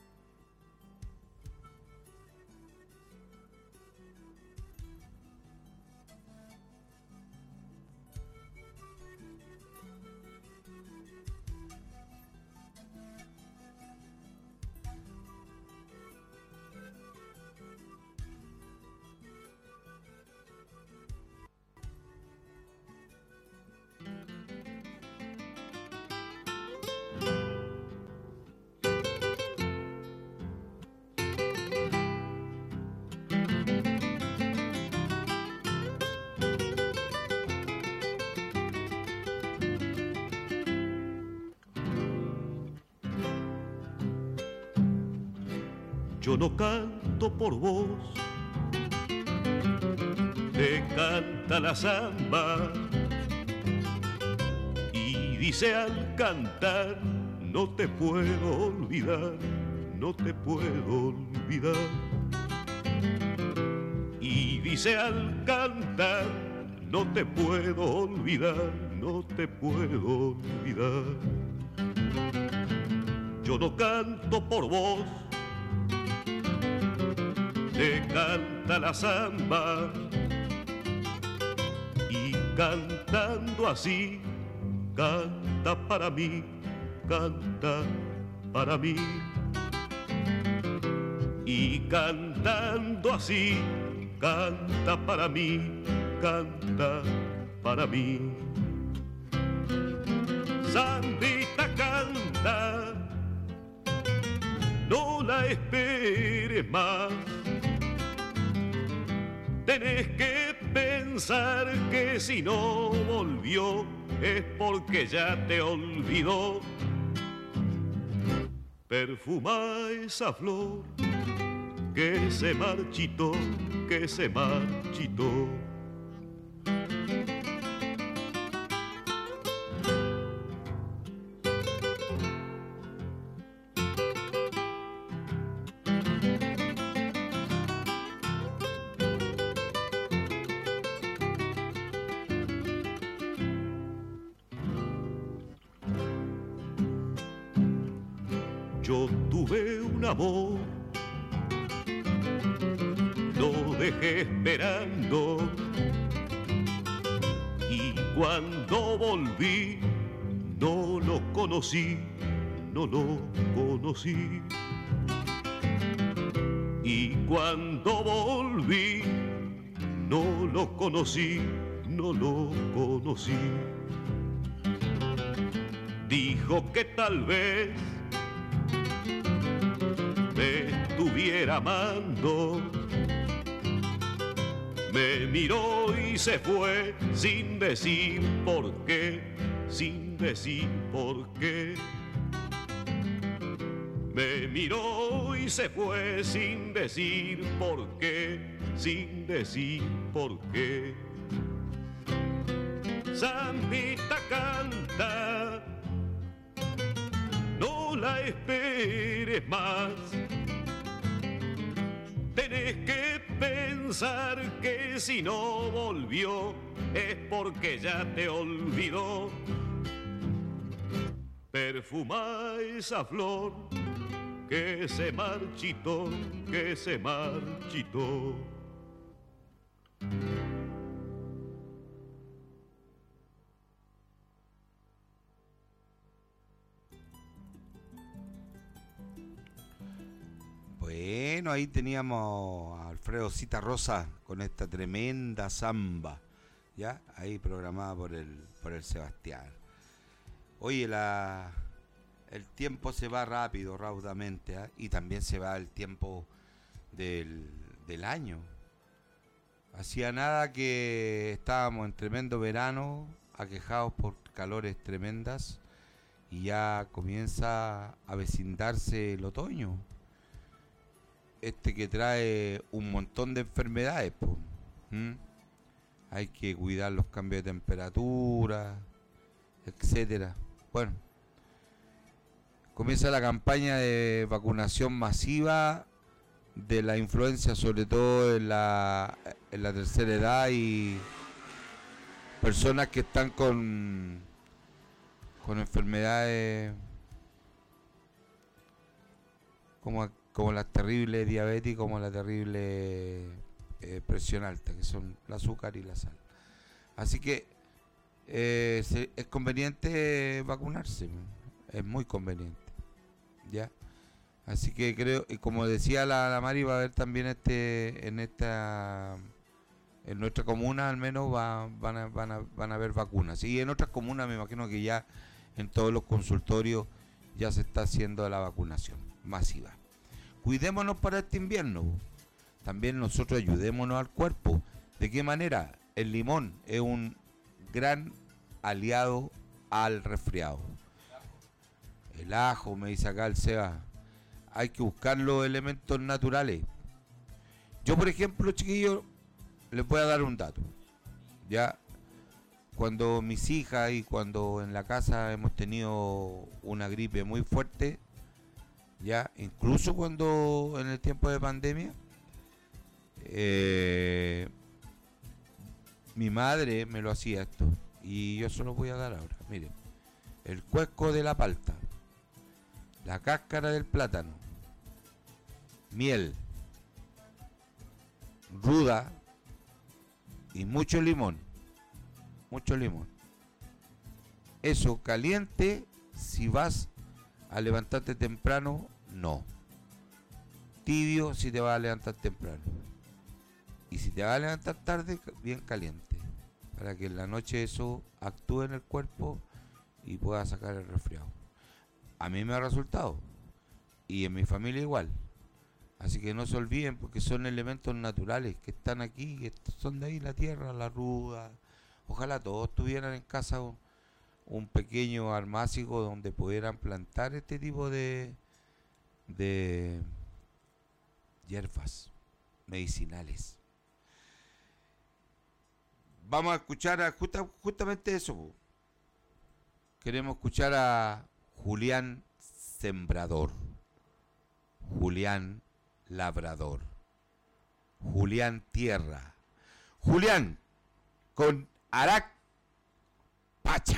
S11: Yo no canto por vos, te canta la samba y dice al cantar, no te puedo olvidar, no te puedo olvidar. Y dice al cantar, no te puedo olvidar, no te puedo olvidar. Yo no canto por vos, te canta la samba y cantando así, canta para mí, canta para mí. Y cantando así, canta para mí, canta para mí. Sambita canta, no la esperes más. Tenés que pensar que si no volvió es porque ya te olvidó. Perfuma esa flor que se marchitó, que se marchitó. Yo tuve un amor, lo dejé esperando y cuando volví no lo conocí, no lo conocí. Y cuando volví no lo conocí, no lo conocí. Dijo que tal vez me estuviera amando, me miró y se fue sin decir por qué, sin decir por qué. Me miró y se fue sin decir por qué, sin decir por qué. Zambita canta, no la esperes más. Tenés que pensar que si no volvió es porque ya te olvidó. Perfuma esa flor que se marchitó, que se marchitó.
S2: Bueno, ahí teníamos a Alfredo Citarrosa con esta tremenda samba, ya ahí programada por el Sebastián. Oye, el tiempo se va rápido, raudamente, ¿eh? Y también se va el tiempo del año. Hacía nada que estábamos en tremendo verano, aquejados por calores tremendas, y ya comienza a avecindarse el otoño. Que trae un montón de enfermedades, pues. Hay que cuidar los cambios de temperatura, etcétera. Bueno, comienza la campaña de vacunación masiva de la influenza, sobre todo en la tercera edad y personas que están con enfermedades como la terrible diabetes, como la terrible presión alta, que son el azúcar y la sal. Así que es conveniente vacunarse, es muy conveniente, ¿ya? Así que creo, y como decía la Mari, va a haber también en nuestra comuna al menos van a haber vacunas. Y en otras comunas me imagino que ya en todos los consultorios ya se está haciendo la vacunación masiva. Cuidémonos para este invierno. También nosotros ayudémonos al cuerpo. ¿De qué manera? El limón es un gran aliado al resfriado. El ajo, me dice acá el Seba. Hay que buscar los elementos naturales. Yo, por ejemplo, chiquillos, les voy a dar un dato. Ya, cuando mis hijas y cuando en la casa hemos tenido una gripe muy fuerte, ya, incluso cuando en el tiempo de pandemia, mi madre me lo hacía esto y yo se lo voy a dar ahora. Miren, el cuesco de la palta, la cáscara del plátano, miel, ruda y mucho limón. Eso caliente, si vas a levantarte temprano, no. Tibio si te vas a levantar temprano. Y si te vas a levantar tarde, bien caliente. Para que en la noche eso actúe en el cuerpo y pueda sacar el resfriado. A mí me ha resultado. Y en mi familia igual. Así que no se olviden, porque son elementos naturales que están aquí, que son de ahí, la tierra, la ruda. Ojalá todos tuvieran en casa un pequeño almácigo donde pudieran plantar este tipo de hierbas medicinales. Vamos a escuchar justamente eso. Queremos escuchar a Julián Sembrador, Julián Labrador, Julián Tierra, Julián con Arac Pacha.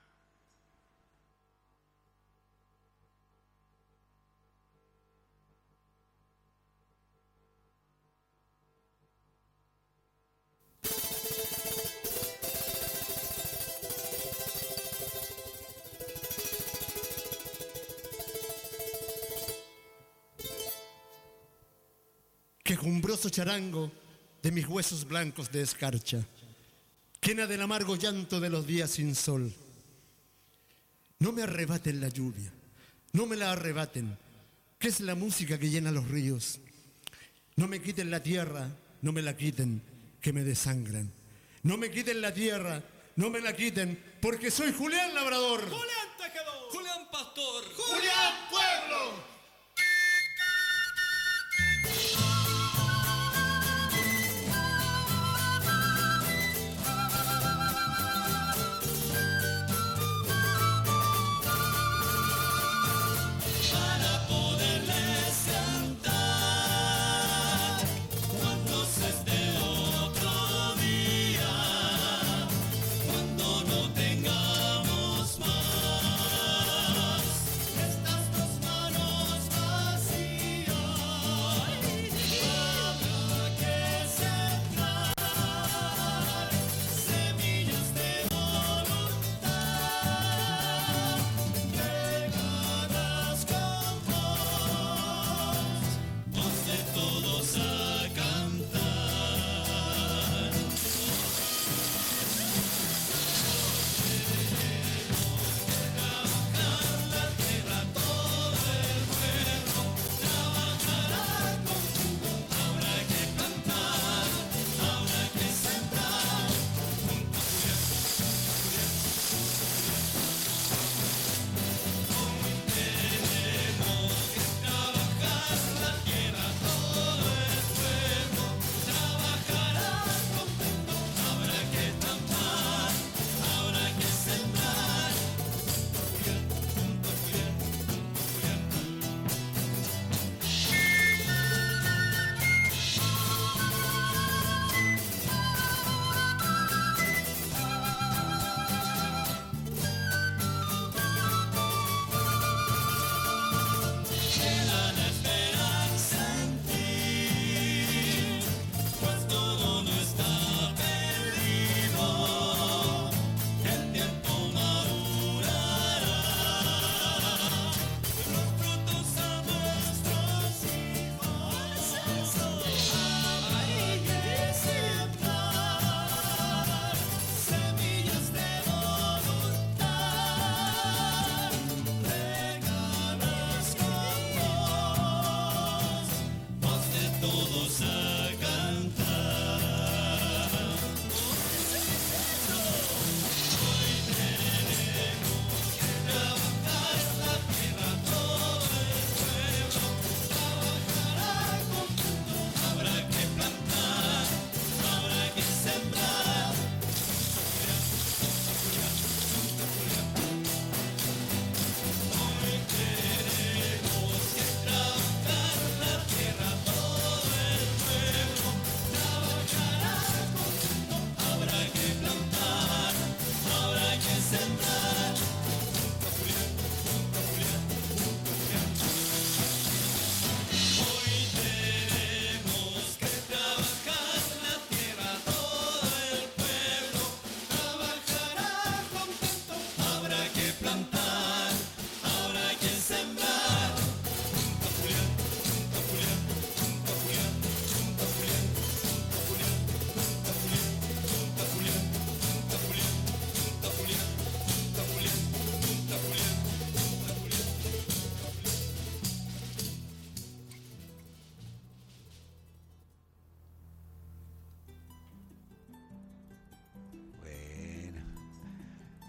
S12: Quejumbroso charango de mis huesos blancos de escarcha, llena del amargo llanto de los días sin sol. No me arrebaten la lluvia, no me la arrebaten, que es la música que llena los ríos. No me quiten la tierra, no me la quiten, que me desangran. No me quiten la tierra, no me la quiten, porque soy Julián Labrador.
S9: Julián Tejedor, Julián Pastor,
S12: Julián Pueblo.
S9: Estas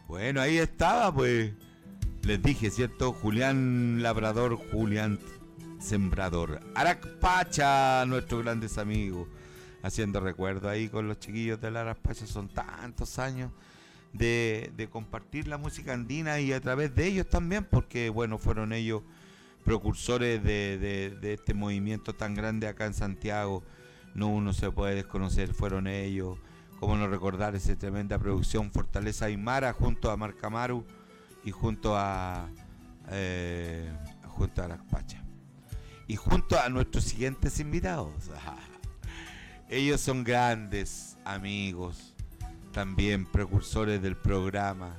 S2: Bueno, ahí estaba, pues. Les dije, ¿cierto? Julián Labrador, Julián Sembrador. Aracpacha, nuestros grandes amigos. Haciendo recuerdo ahí con los chiquillos de la Aracpacha. Son tantos años de compartir la música andina y a través de ellos también, porque, bueno, fueron ellos precursores de este movimiento tan grande acá en Santiago. No uno se puede desconocer, fueron ellos. Cómo no recordar esa tremenda producción Fortaleza Aymara junto a Marcamaru y junto a Aracpacha. Y junto a nuestros siguientes invitados. Ellos son grandes amigos, también precursores del programa.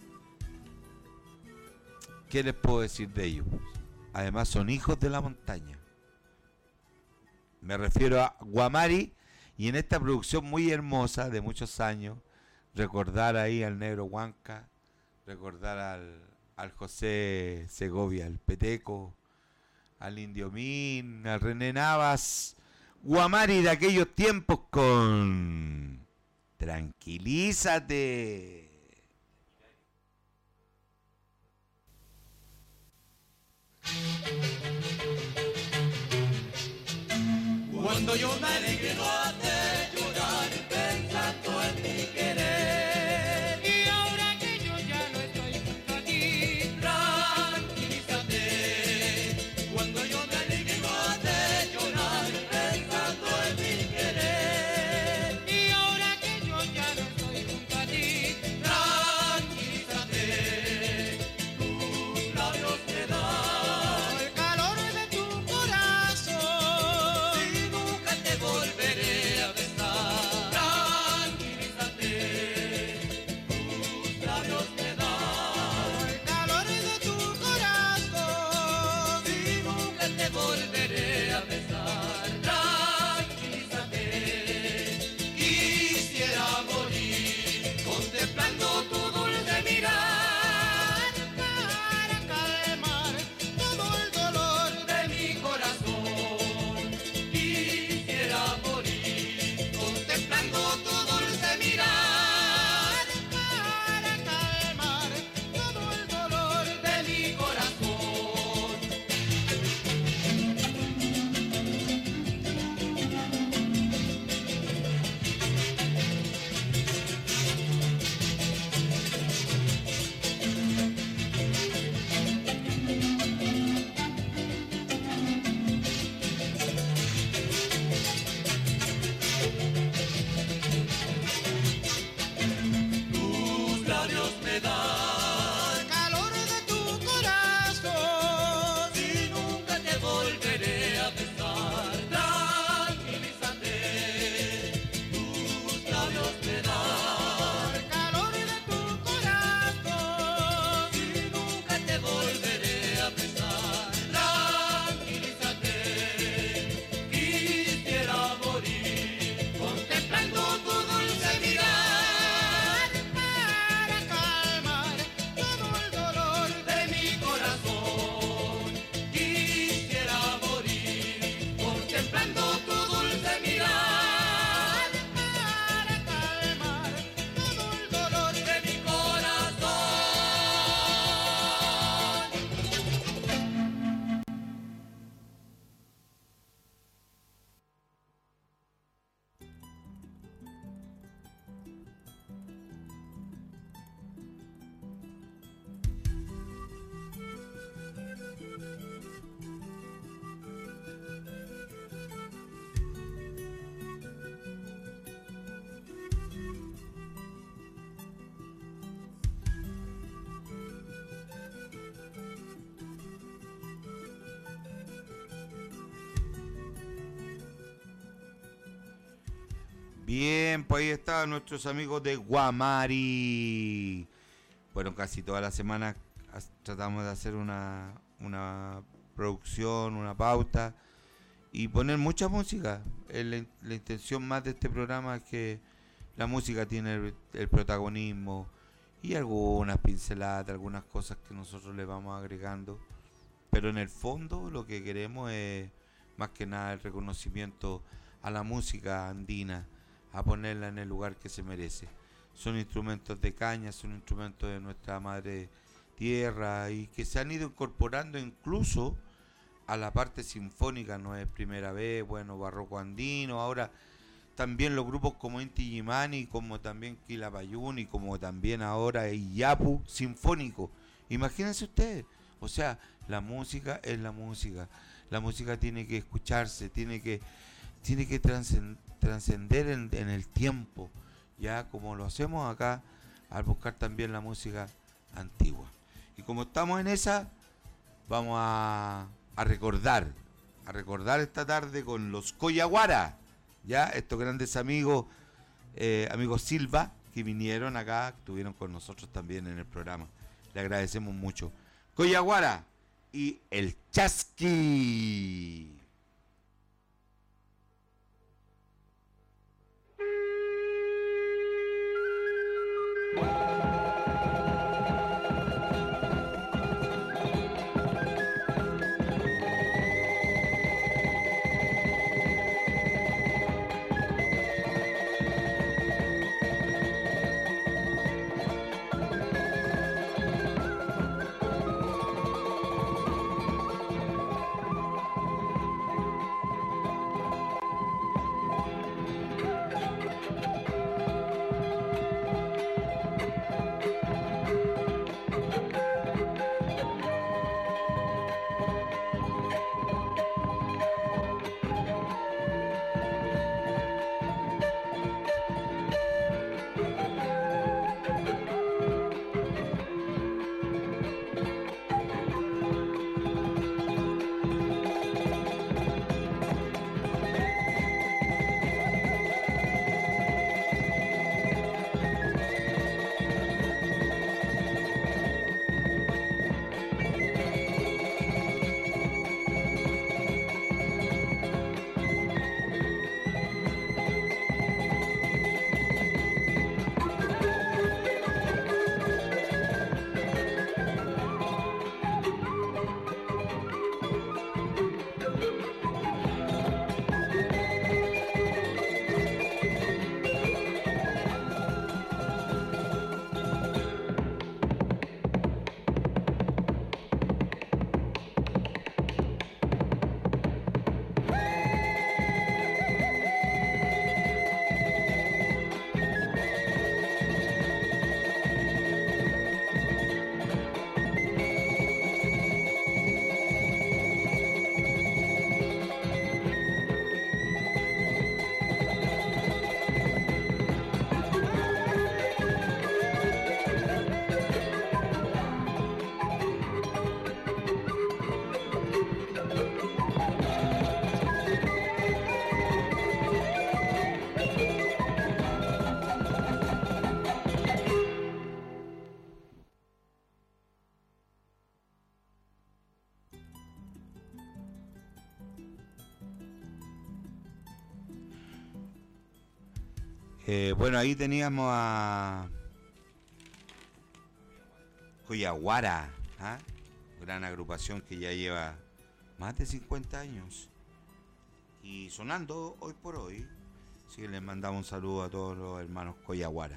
S2: ¿Qué les puedo decir de ellos? Además son hijos de la montaña. Me refiero a Guamari. Y en esta producción muy hermosa de muchos años, recordar ahí al Negro Huanca, recordar al José Segovia, al Peteco, al Indio Min, al René Navas, Guamari de aquellos tiempos con Tranquilízate.
S4: Cuando yo me alegre no hace llorar pensando en mi querer. Y ahora que yo ya no estoy junto a ti, tranquilízate. Cuando yo me alegre no hace llorar pensando en mi querer. Y ahora que yo ya no estoy junto a ti, tranquilízate. Tus labios me dan el calor de tu corazón. Volveré a besar, tranquilízate, tus labios me dan el calor de tu corazón. Si nunca te volveré a besar, tranquilízate. Quisiera morir contemplando tu dulce mirar para calmar todo el dolor de mi corazón. Quisiera morir contemplando tu dulce mirar para calmar todo el dolor de mi corazón. Tus labios me dan el calor de tu corazón. Si nunca te volveré a besar, tranquilízate. Tus labios me dan el calor de tu corazón. Si nunca te volveré a besar, tranquilízate. Quisiera morir contemplando tu dulce mirar para calmar todo el dolor de mi corazón. Quisiera morir contemplando tu dulce mirar para calmar todo el dolor de mi corazón.
S2: Bien, pues ahí estaban nuestros amigos de Guamari. Bueno, casi toda la semana tratamos de hacer una producción, una pauta y poner mucha música. La intención más de este programa es que la música tiene el protagonismo y algunas pinceladas, algunas cosas que nosotros le vamos agregando. Pero en el fondo lo que queremos es más que nada el reconocimiento a la música andina, a ponerla en el lugar que se merece. son instrumentos de caña, son instrumentos de nuestra madre tierra y que se han ido incorporando incluso a la parte sinfónica. No es primera vez, bueno, barroco andino, ahora también los grupos como Inti Illimani, como también Quilapayún y como también ahora Iyapu sinfónico. Imagínense ustedes, o sea, la música es la música tiene que escucharse, tiene que trascender en el tiempo, ya como lo hacemos acá al buscar también la música antigua. Y como estamos en esa, vamos a recordar esta tarde con los Coyaguara, ya estos grandes amigos Silva, que vinieron acá, estuvieron con nosotros también en el programa. Le agradecemos mucho. Coyaguara y el Chasqui. Bueno, ahí teníamos a Coyaguara, ¿ah? Gran agrupación que ya lleva más de 50 años y sonando hoy por hoy. Así que les mandamos un saludo a todos los hermanos Coyaguara.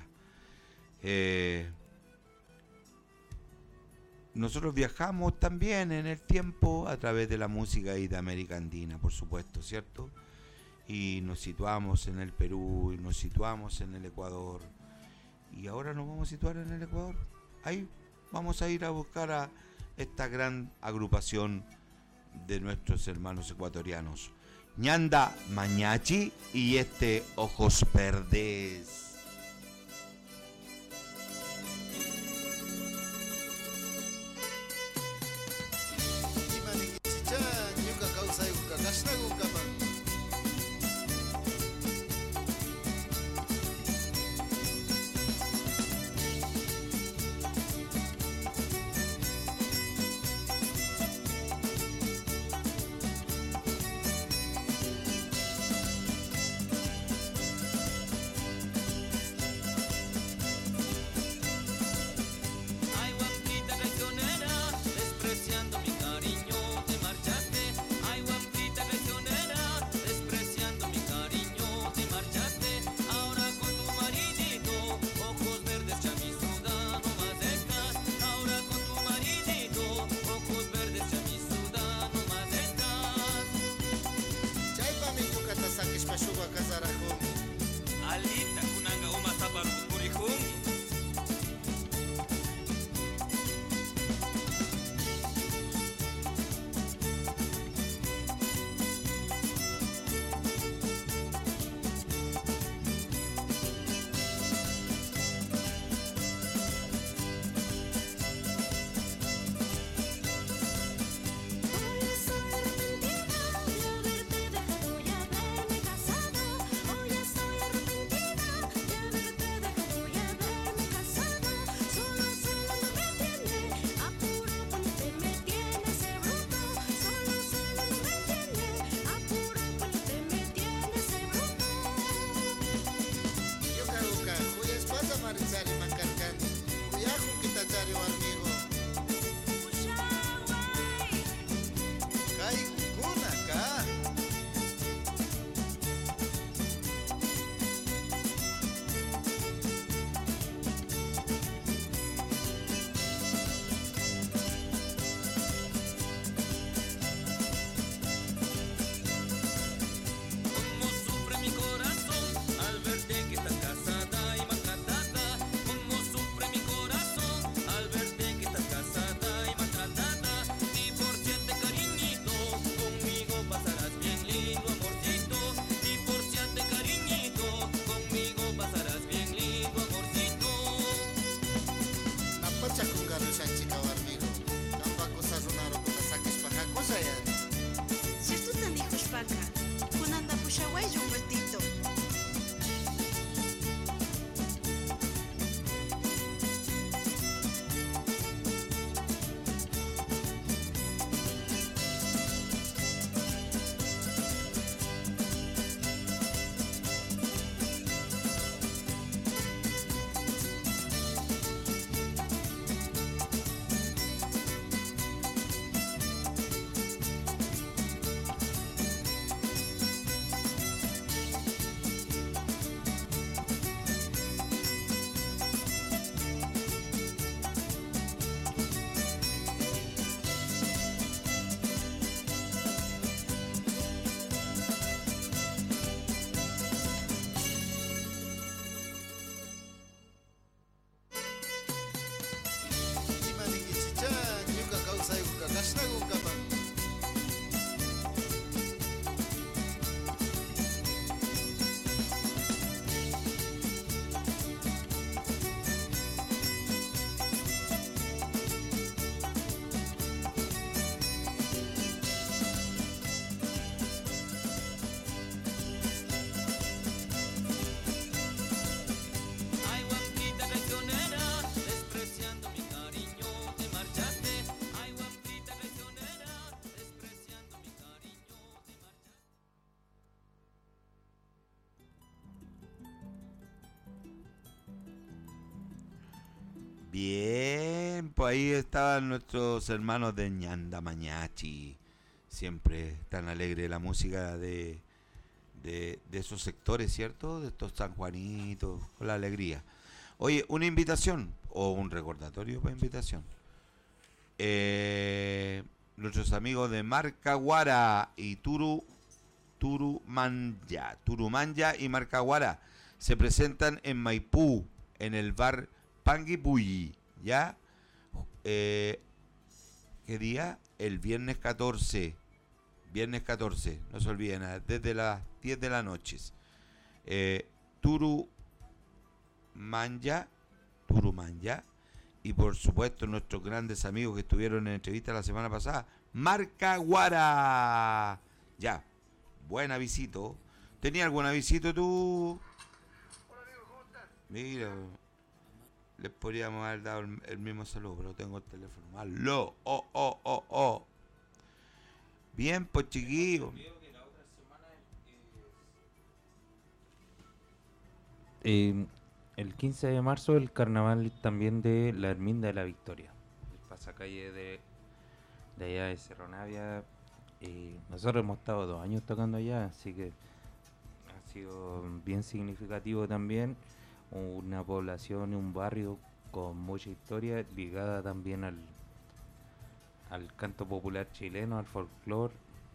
S2: Nosotros viajamos también en el tiempo a través de la música y de América Andina, por supuesto, ¿cierto? Y nos situamos en el Perú, y nos situamos en el Ecuador, y ahora nos vamos a situar en el Ecuador. Ahí vamos a ir a buscar a esta gran agrupación de nuestros hermanos ecuatorianos, Ñanda Mañachi y Ojos Verdes. Bien, pues ahí estaban nuestros hermanos de Ñanda Mañachi. Siempre tan alegre la música de esos sectores, ¿cierto? De estos sanjuanitos, con la alegría. Oye, una invitación o un recordatorio para invitación. Nuestros amigos de Marcaguara y Turumanya y Marcaguara se presentan en Maipú, en el bar Panguipulli, ¿ya? ¿Qué día? El viernes 14. Viernes 14, no se olviden, desde las 10 de la noche. Turumanya, y por supuesto nuestros grandes amigos que estuvieron en entrevista la semana pasada, Marcaguara. Ya, buen avisito. ¿Tenía algún avisito tú?
S13: Hola amigo, ¿cómo estás?
S2: Mira, les podríamos haber dado el mismo saludo, pero tengo el teléfono malo. Bien, pues chiquillos.
S3: El 15 de marzo el carnaval también de la Herminda de la Victoria, el pasacalle de allá de Cerro Navia. Nosotros hemos estado 2 años tocando allá, así que ha sido bien significativo también. Una población y un barrio con mucha historia ligada también al canto popular chileno, al folclore,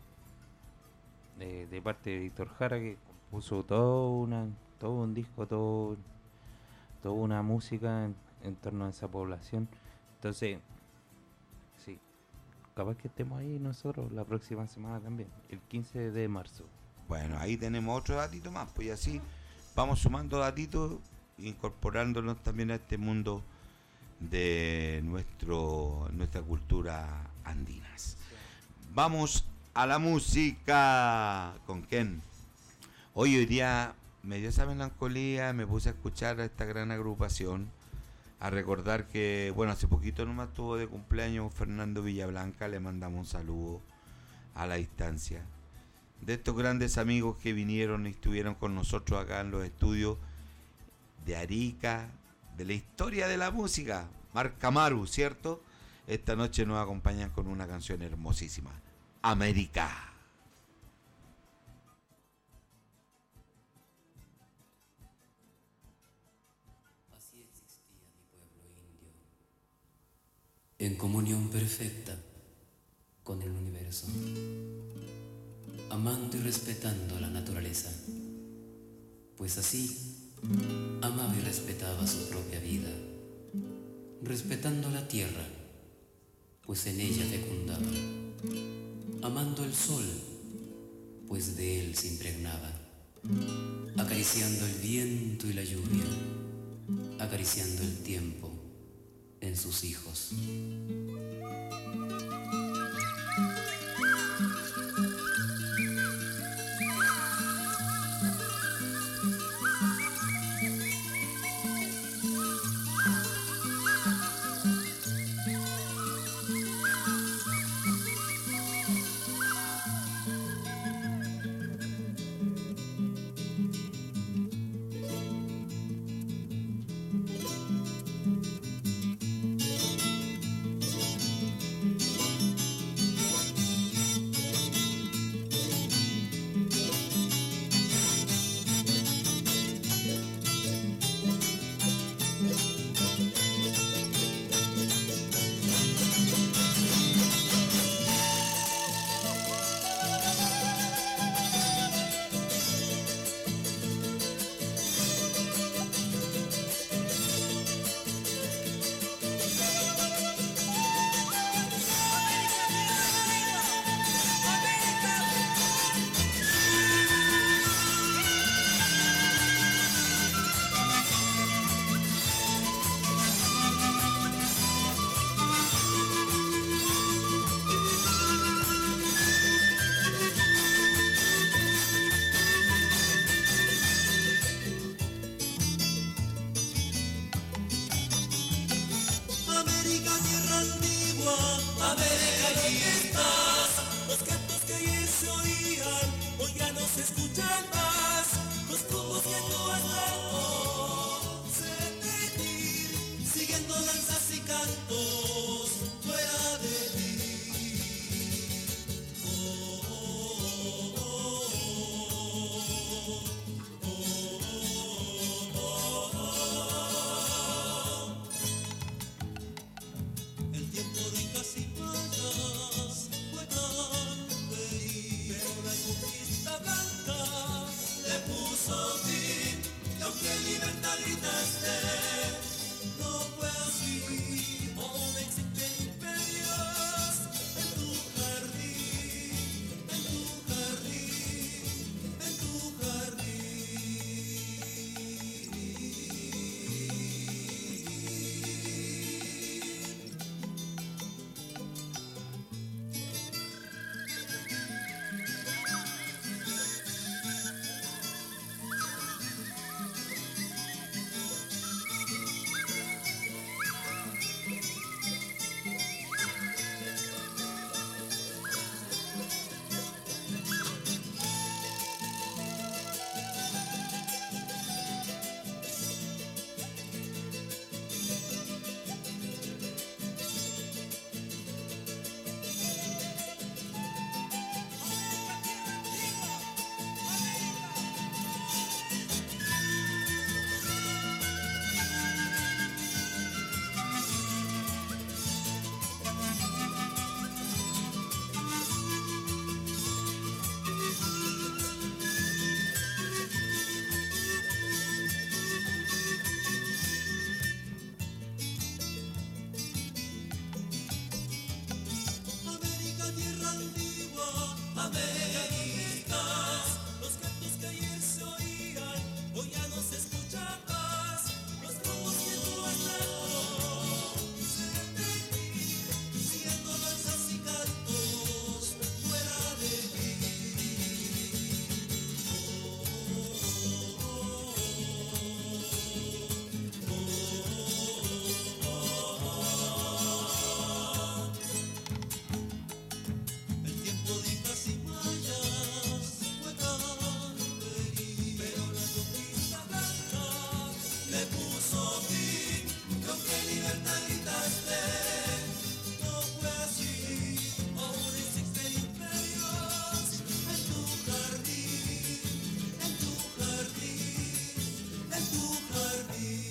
S3: de parte de Víctor Jara, que compuso todo un disco, toda una música en torno a esa población. Entonces, sí, capaz que estemos ahí nosotros la próxima semana también, el 15 de marzo.
S2: Bueno, ahí tenemos otro datito más, pues y así vamos sumando datitos, incorporándonos también a este mundo de nuestra cultura andinas. Vamos a la música. ¿Con quién? Hoy día me dio esa melancolía, me puse a escuchar a esta gran agrupación, a recordar que, bueno, hace poquito nomás estuvo de cumpleaños Fernando Villablanca, le mandamos un saludo a la distancia. De estos grandes amigos que vinieron y estuvieron con nosotros acá en los estudios de Arica, de la historia de la música, Marcamaru, ¿cierto? Esta noche nos acompañan con una canción hermosísima, América.
S14: Así existía mi pueblo indio, en comunión perfecta con el universo, amando y respetando la naturaleza, pues así amaba y respetaba su propia vida, respetando la tierra, pues en ella fecundaba, amando el sol, pues de él se impregnaba, acariciando el viento y la lluvia, acariciando el tiempo en sus hijos.
S8: Siguiendo lanzas la antigua América. Los cantos que ayer se oían, hoy ya no se escuchan más. Los rumbos que tú has dado serán de ti, siendo danzas y cantos fuera de ti. El tiempo de incas y mayas fue tan feliz, pero la conquista blanca le puso fin. Y aunque libertad gritaste, no fue así. Aún existen imperios en tu jardín, en tu jardín, en tu jardín.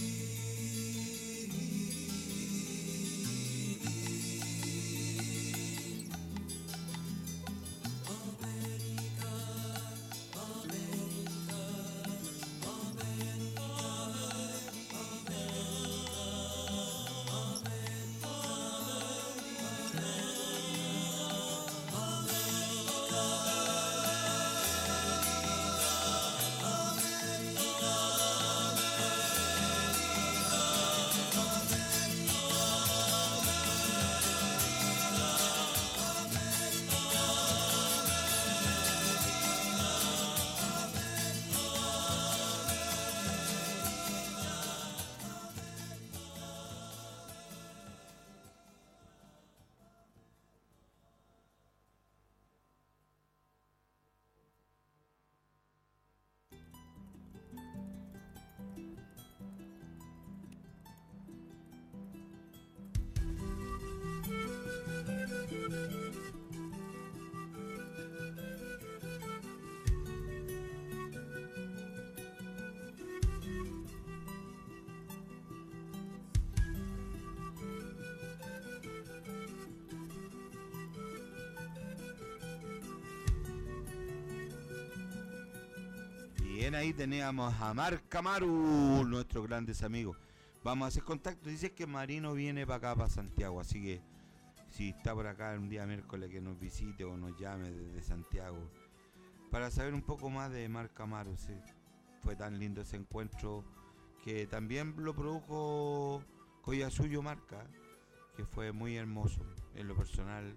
S2: Bien, ahí teníamos a Marca Maru, nuestros grandes amigos. Vamos a hacer contacto. Dice que Marino viene para acá, para Santiago, así que si está por acá un día miércoles que nos visite o nos llame desde Santiago para saber un poco más de Marca Maru. Sí. Fue tan lindo ese encuentro que también lo produjo Collasuyo Marca, que fue muy hermoso en lo personal.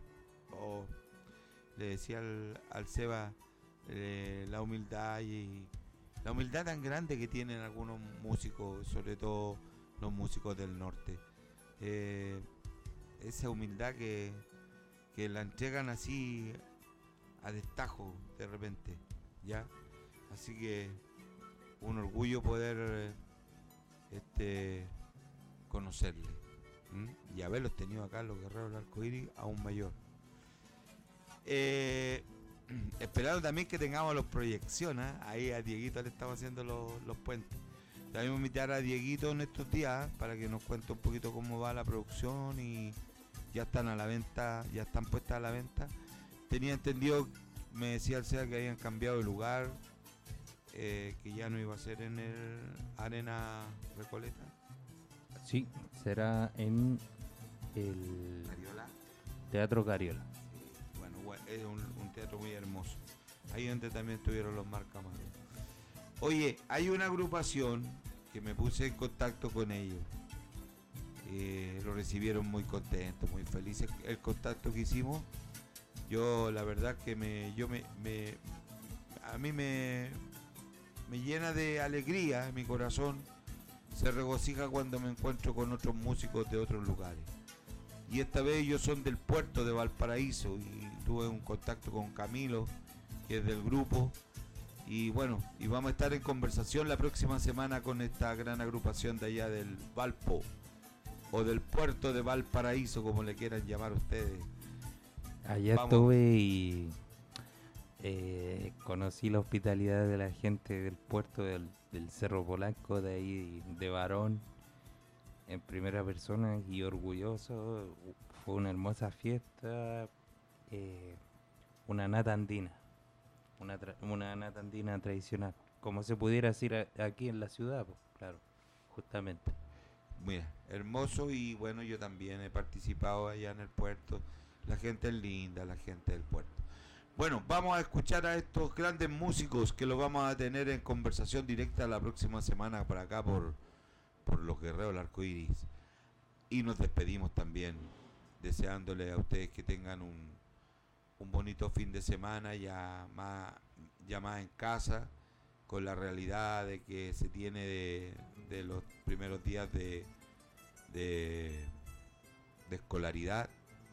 S2: Le decía al Seba la humildad y la humildad tan grande que tienen algunos músicos, sobre todo los músicos del norte. Esa humildad que la entregan así a destajo de repente, ¿ya? Así que un orgullo poder conocerle, y haberlos tenido acá, los guerreros del arcoíris, aún mayor. Esperando también que tengamos los proyecciones. Ahí a Dieguito le estamos haciendo los puentes. También vamos a invitar a Dieguito en estos días para que nos cuente un poquito cómo va la producción, y ya están a la venta, ya están puestas a la venta. Tenía entendido, me decía el SEA, que habían cambiado de lugar, que ya no iba a ser en el Arena Recoleta.
S3: Sí, será en el
S2: Cariola.
S3: Teatro Cariola.
S2: Bueno, es un teatro muy hermoso. Ahí donde también estuvieron los Marcamaros. Oye, hay una agrupación que me puse en contacto con ellos. Lo recibieron muy contentos, muy felices el contacto que hicimos. Yo la verdad que a mí me llena de alegría, mi corazón se regocija cuando me encuentro con otros músicos de otros lugares. Y esta vez ellos son del puerto de Valparaíso, y tuve un contacto con Camilo, que es del grupo, y bueno, y vamos a estar en conversación la próxima semana con esta gran agrupación de allá del Valpo, o del puerto de Valparaíso, como le quieran llamar ustedes.
S3: Allá estuve y conocí la hospitalidad de la gente del puerto del Cerro Polanco, de ahí de Barón, en primera persona, y orgulloso. Fue una hermosa fiesta, una nata andina, una nata andina tradicional, como se pudiera decir aquí en la ciudad, pues, claro, justamente.
S2: Mira, hermoso. Y bueno, yo también he participado allá en el puerto. La gente es linda, la gente del puerto. Bueno, vamos a escuchar a estos grandes músicos que los vamos a tener en conversación directa la próxima semana por acá, por los Guerreros del Arcoíris. Y nos despedimos también, deseándole a ustedes que tengan un bonito fin de semana, ya más en casa, con la realidad de que se tiene de los primeros días de escolaridad.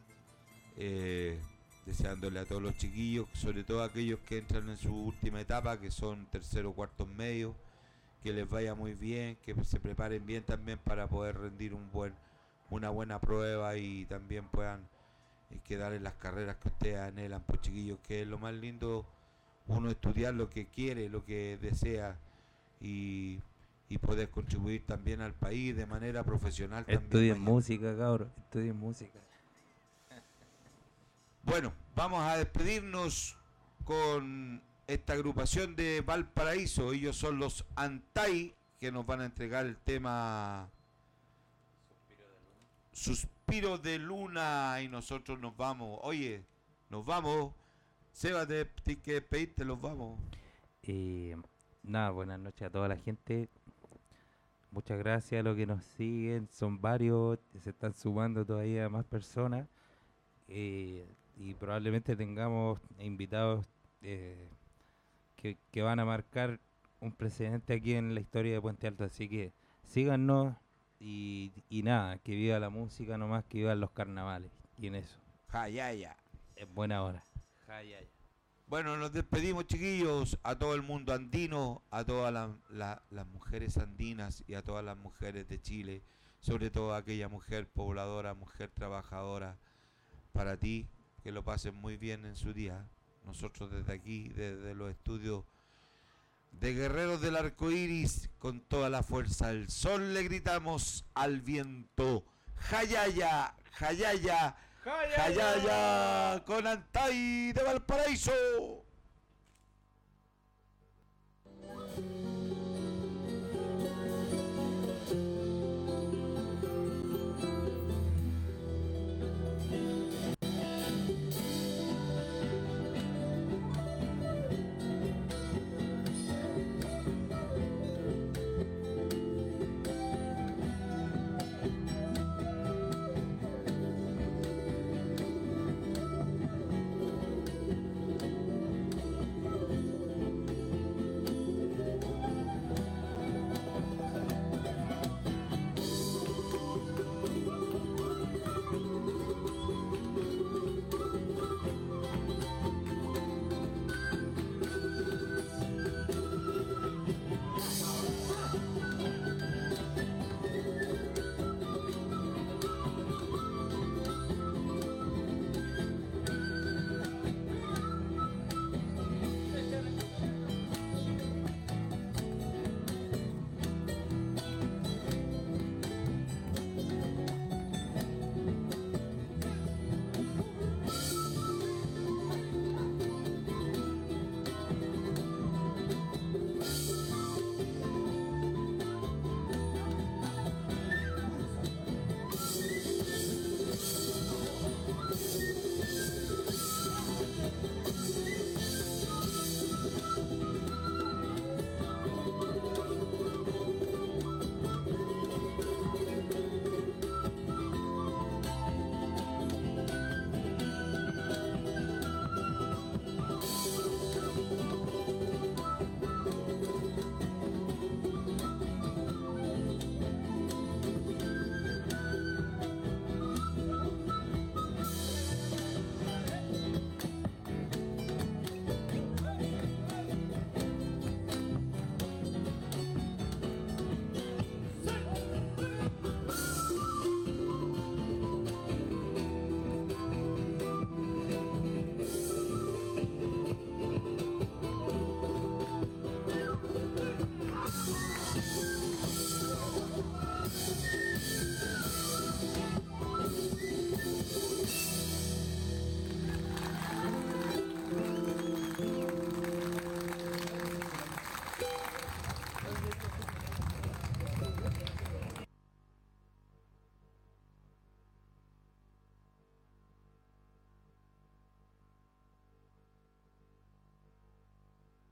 S2: Deseándole a todos los chiquillos, sobre todo a aquellos que entran en su última etapa, que son tercero, cuarto medio, que les vaya muy bien, que se preparen bien también para poder rendir una buena prueba y también puedan quedar en las carreras que ustedes anhelan, pues chiquillos, que es lo más lindo, uno estudiar lo que quiere, lo que desea y poder contribuir también al país de manera profesional.
S3: Estudien música, cabros, estudien música.
S2: Bueno, vamos a despedirnos con esta agrupación de Valparaíso. Ellos son los Antai, que nos van a entregar el tema Suspiro de Luna. Y nosotros nos vamos. Oye, nos vamos. Seba, tienes que despedirte, los vamos.
S3: Nada, buenas noches a toda la gente. Muchas gracias a los que nos siguen. Son varios, se están sumando todavía más personas. Y probablemente tengamos invitados que van a marcar un precedente aquí en la historia de Puente Alto, así que síganos y nada, que viva la música nomás, que vivan los carnavales, y en eso.
S2: Jayaya.
S3: Es buena hora. Jayaya.
S2: Bueno, nos despedimos, chiquillos, a todo el mundo andino, a todas las mujeres andinas y a todas las mujeres de Chile, sobre todo a aquella mujer pobladora, mujer trabajadora. Para ti, que lo pasen muy bien en su día. Nosotros desde aquí, desde los estudios de Guerreros del Arcoíris, con toda la fuerza del sol, le gritamos al viento: ¡Jayaya! ¡Jayaya! ¡Jayaya! ¡Con Antai de Valparaíso!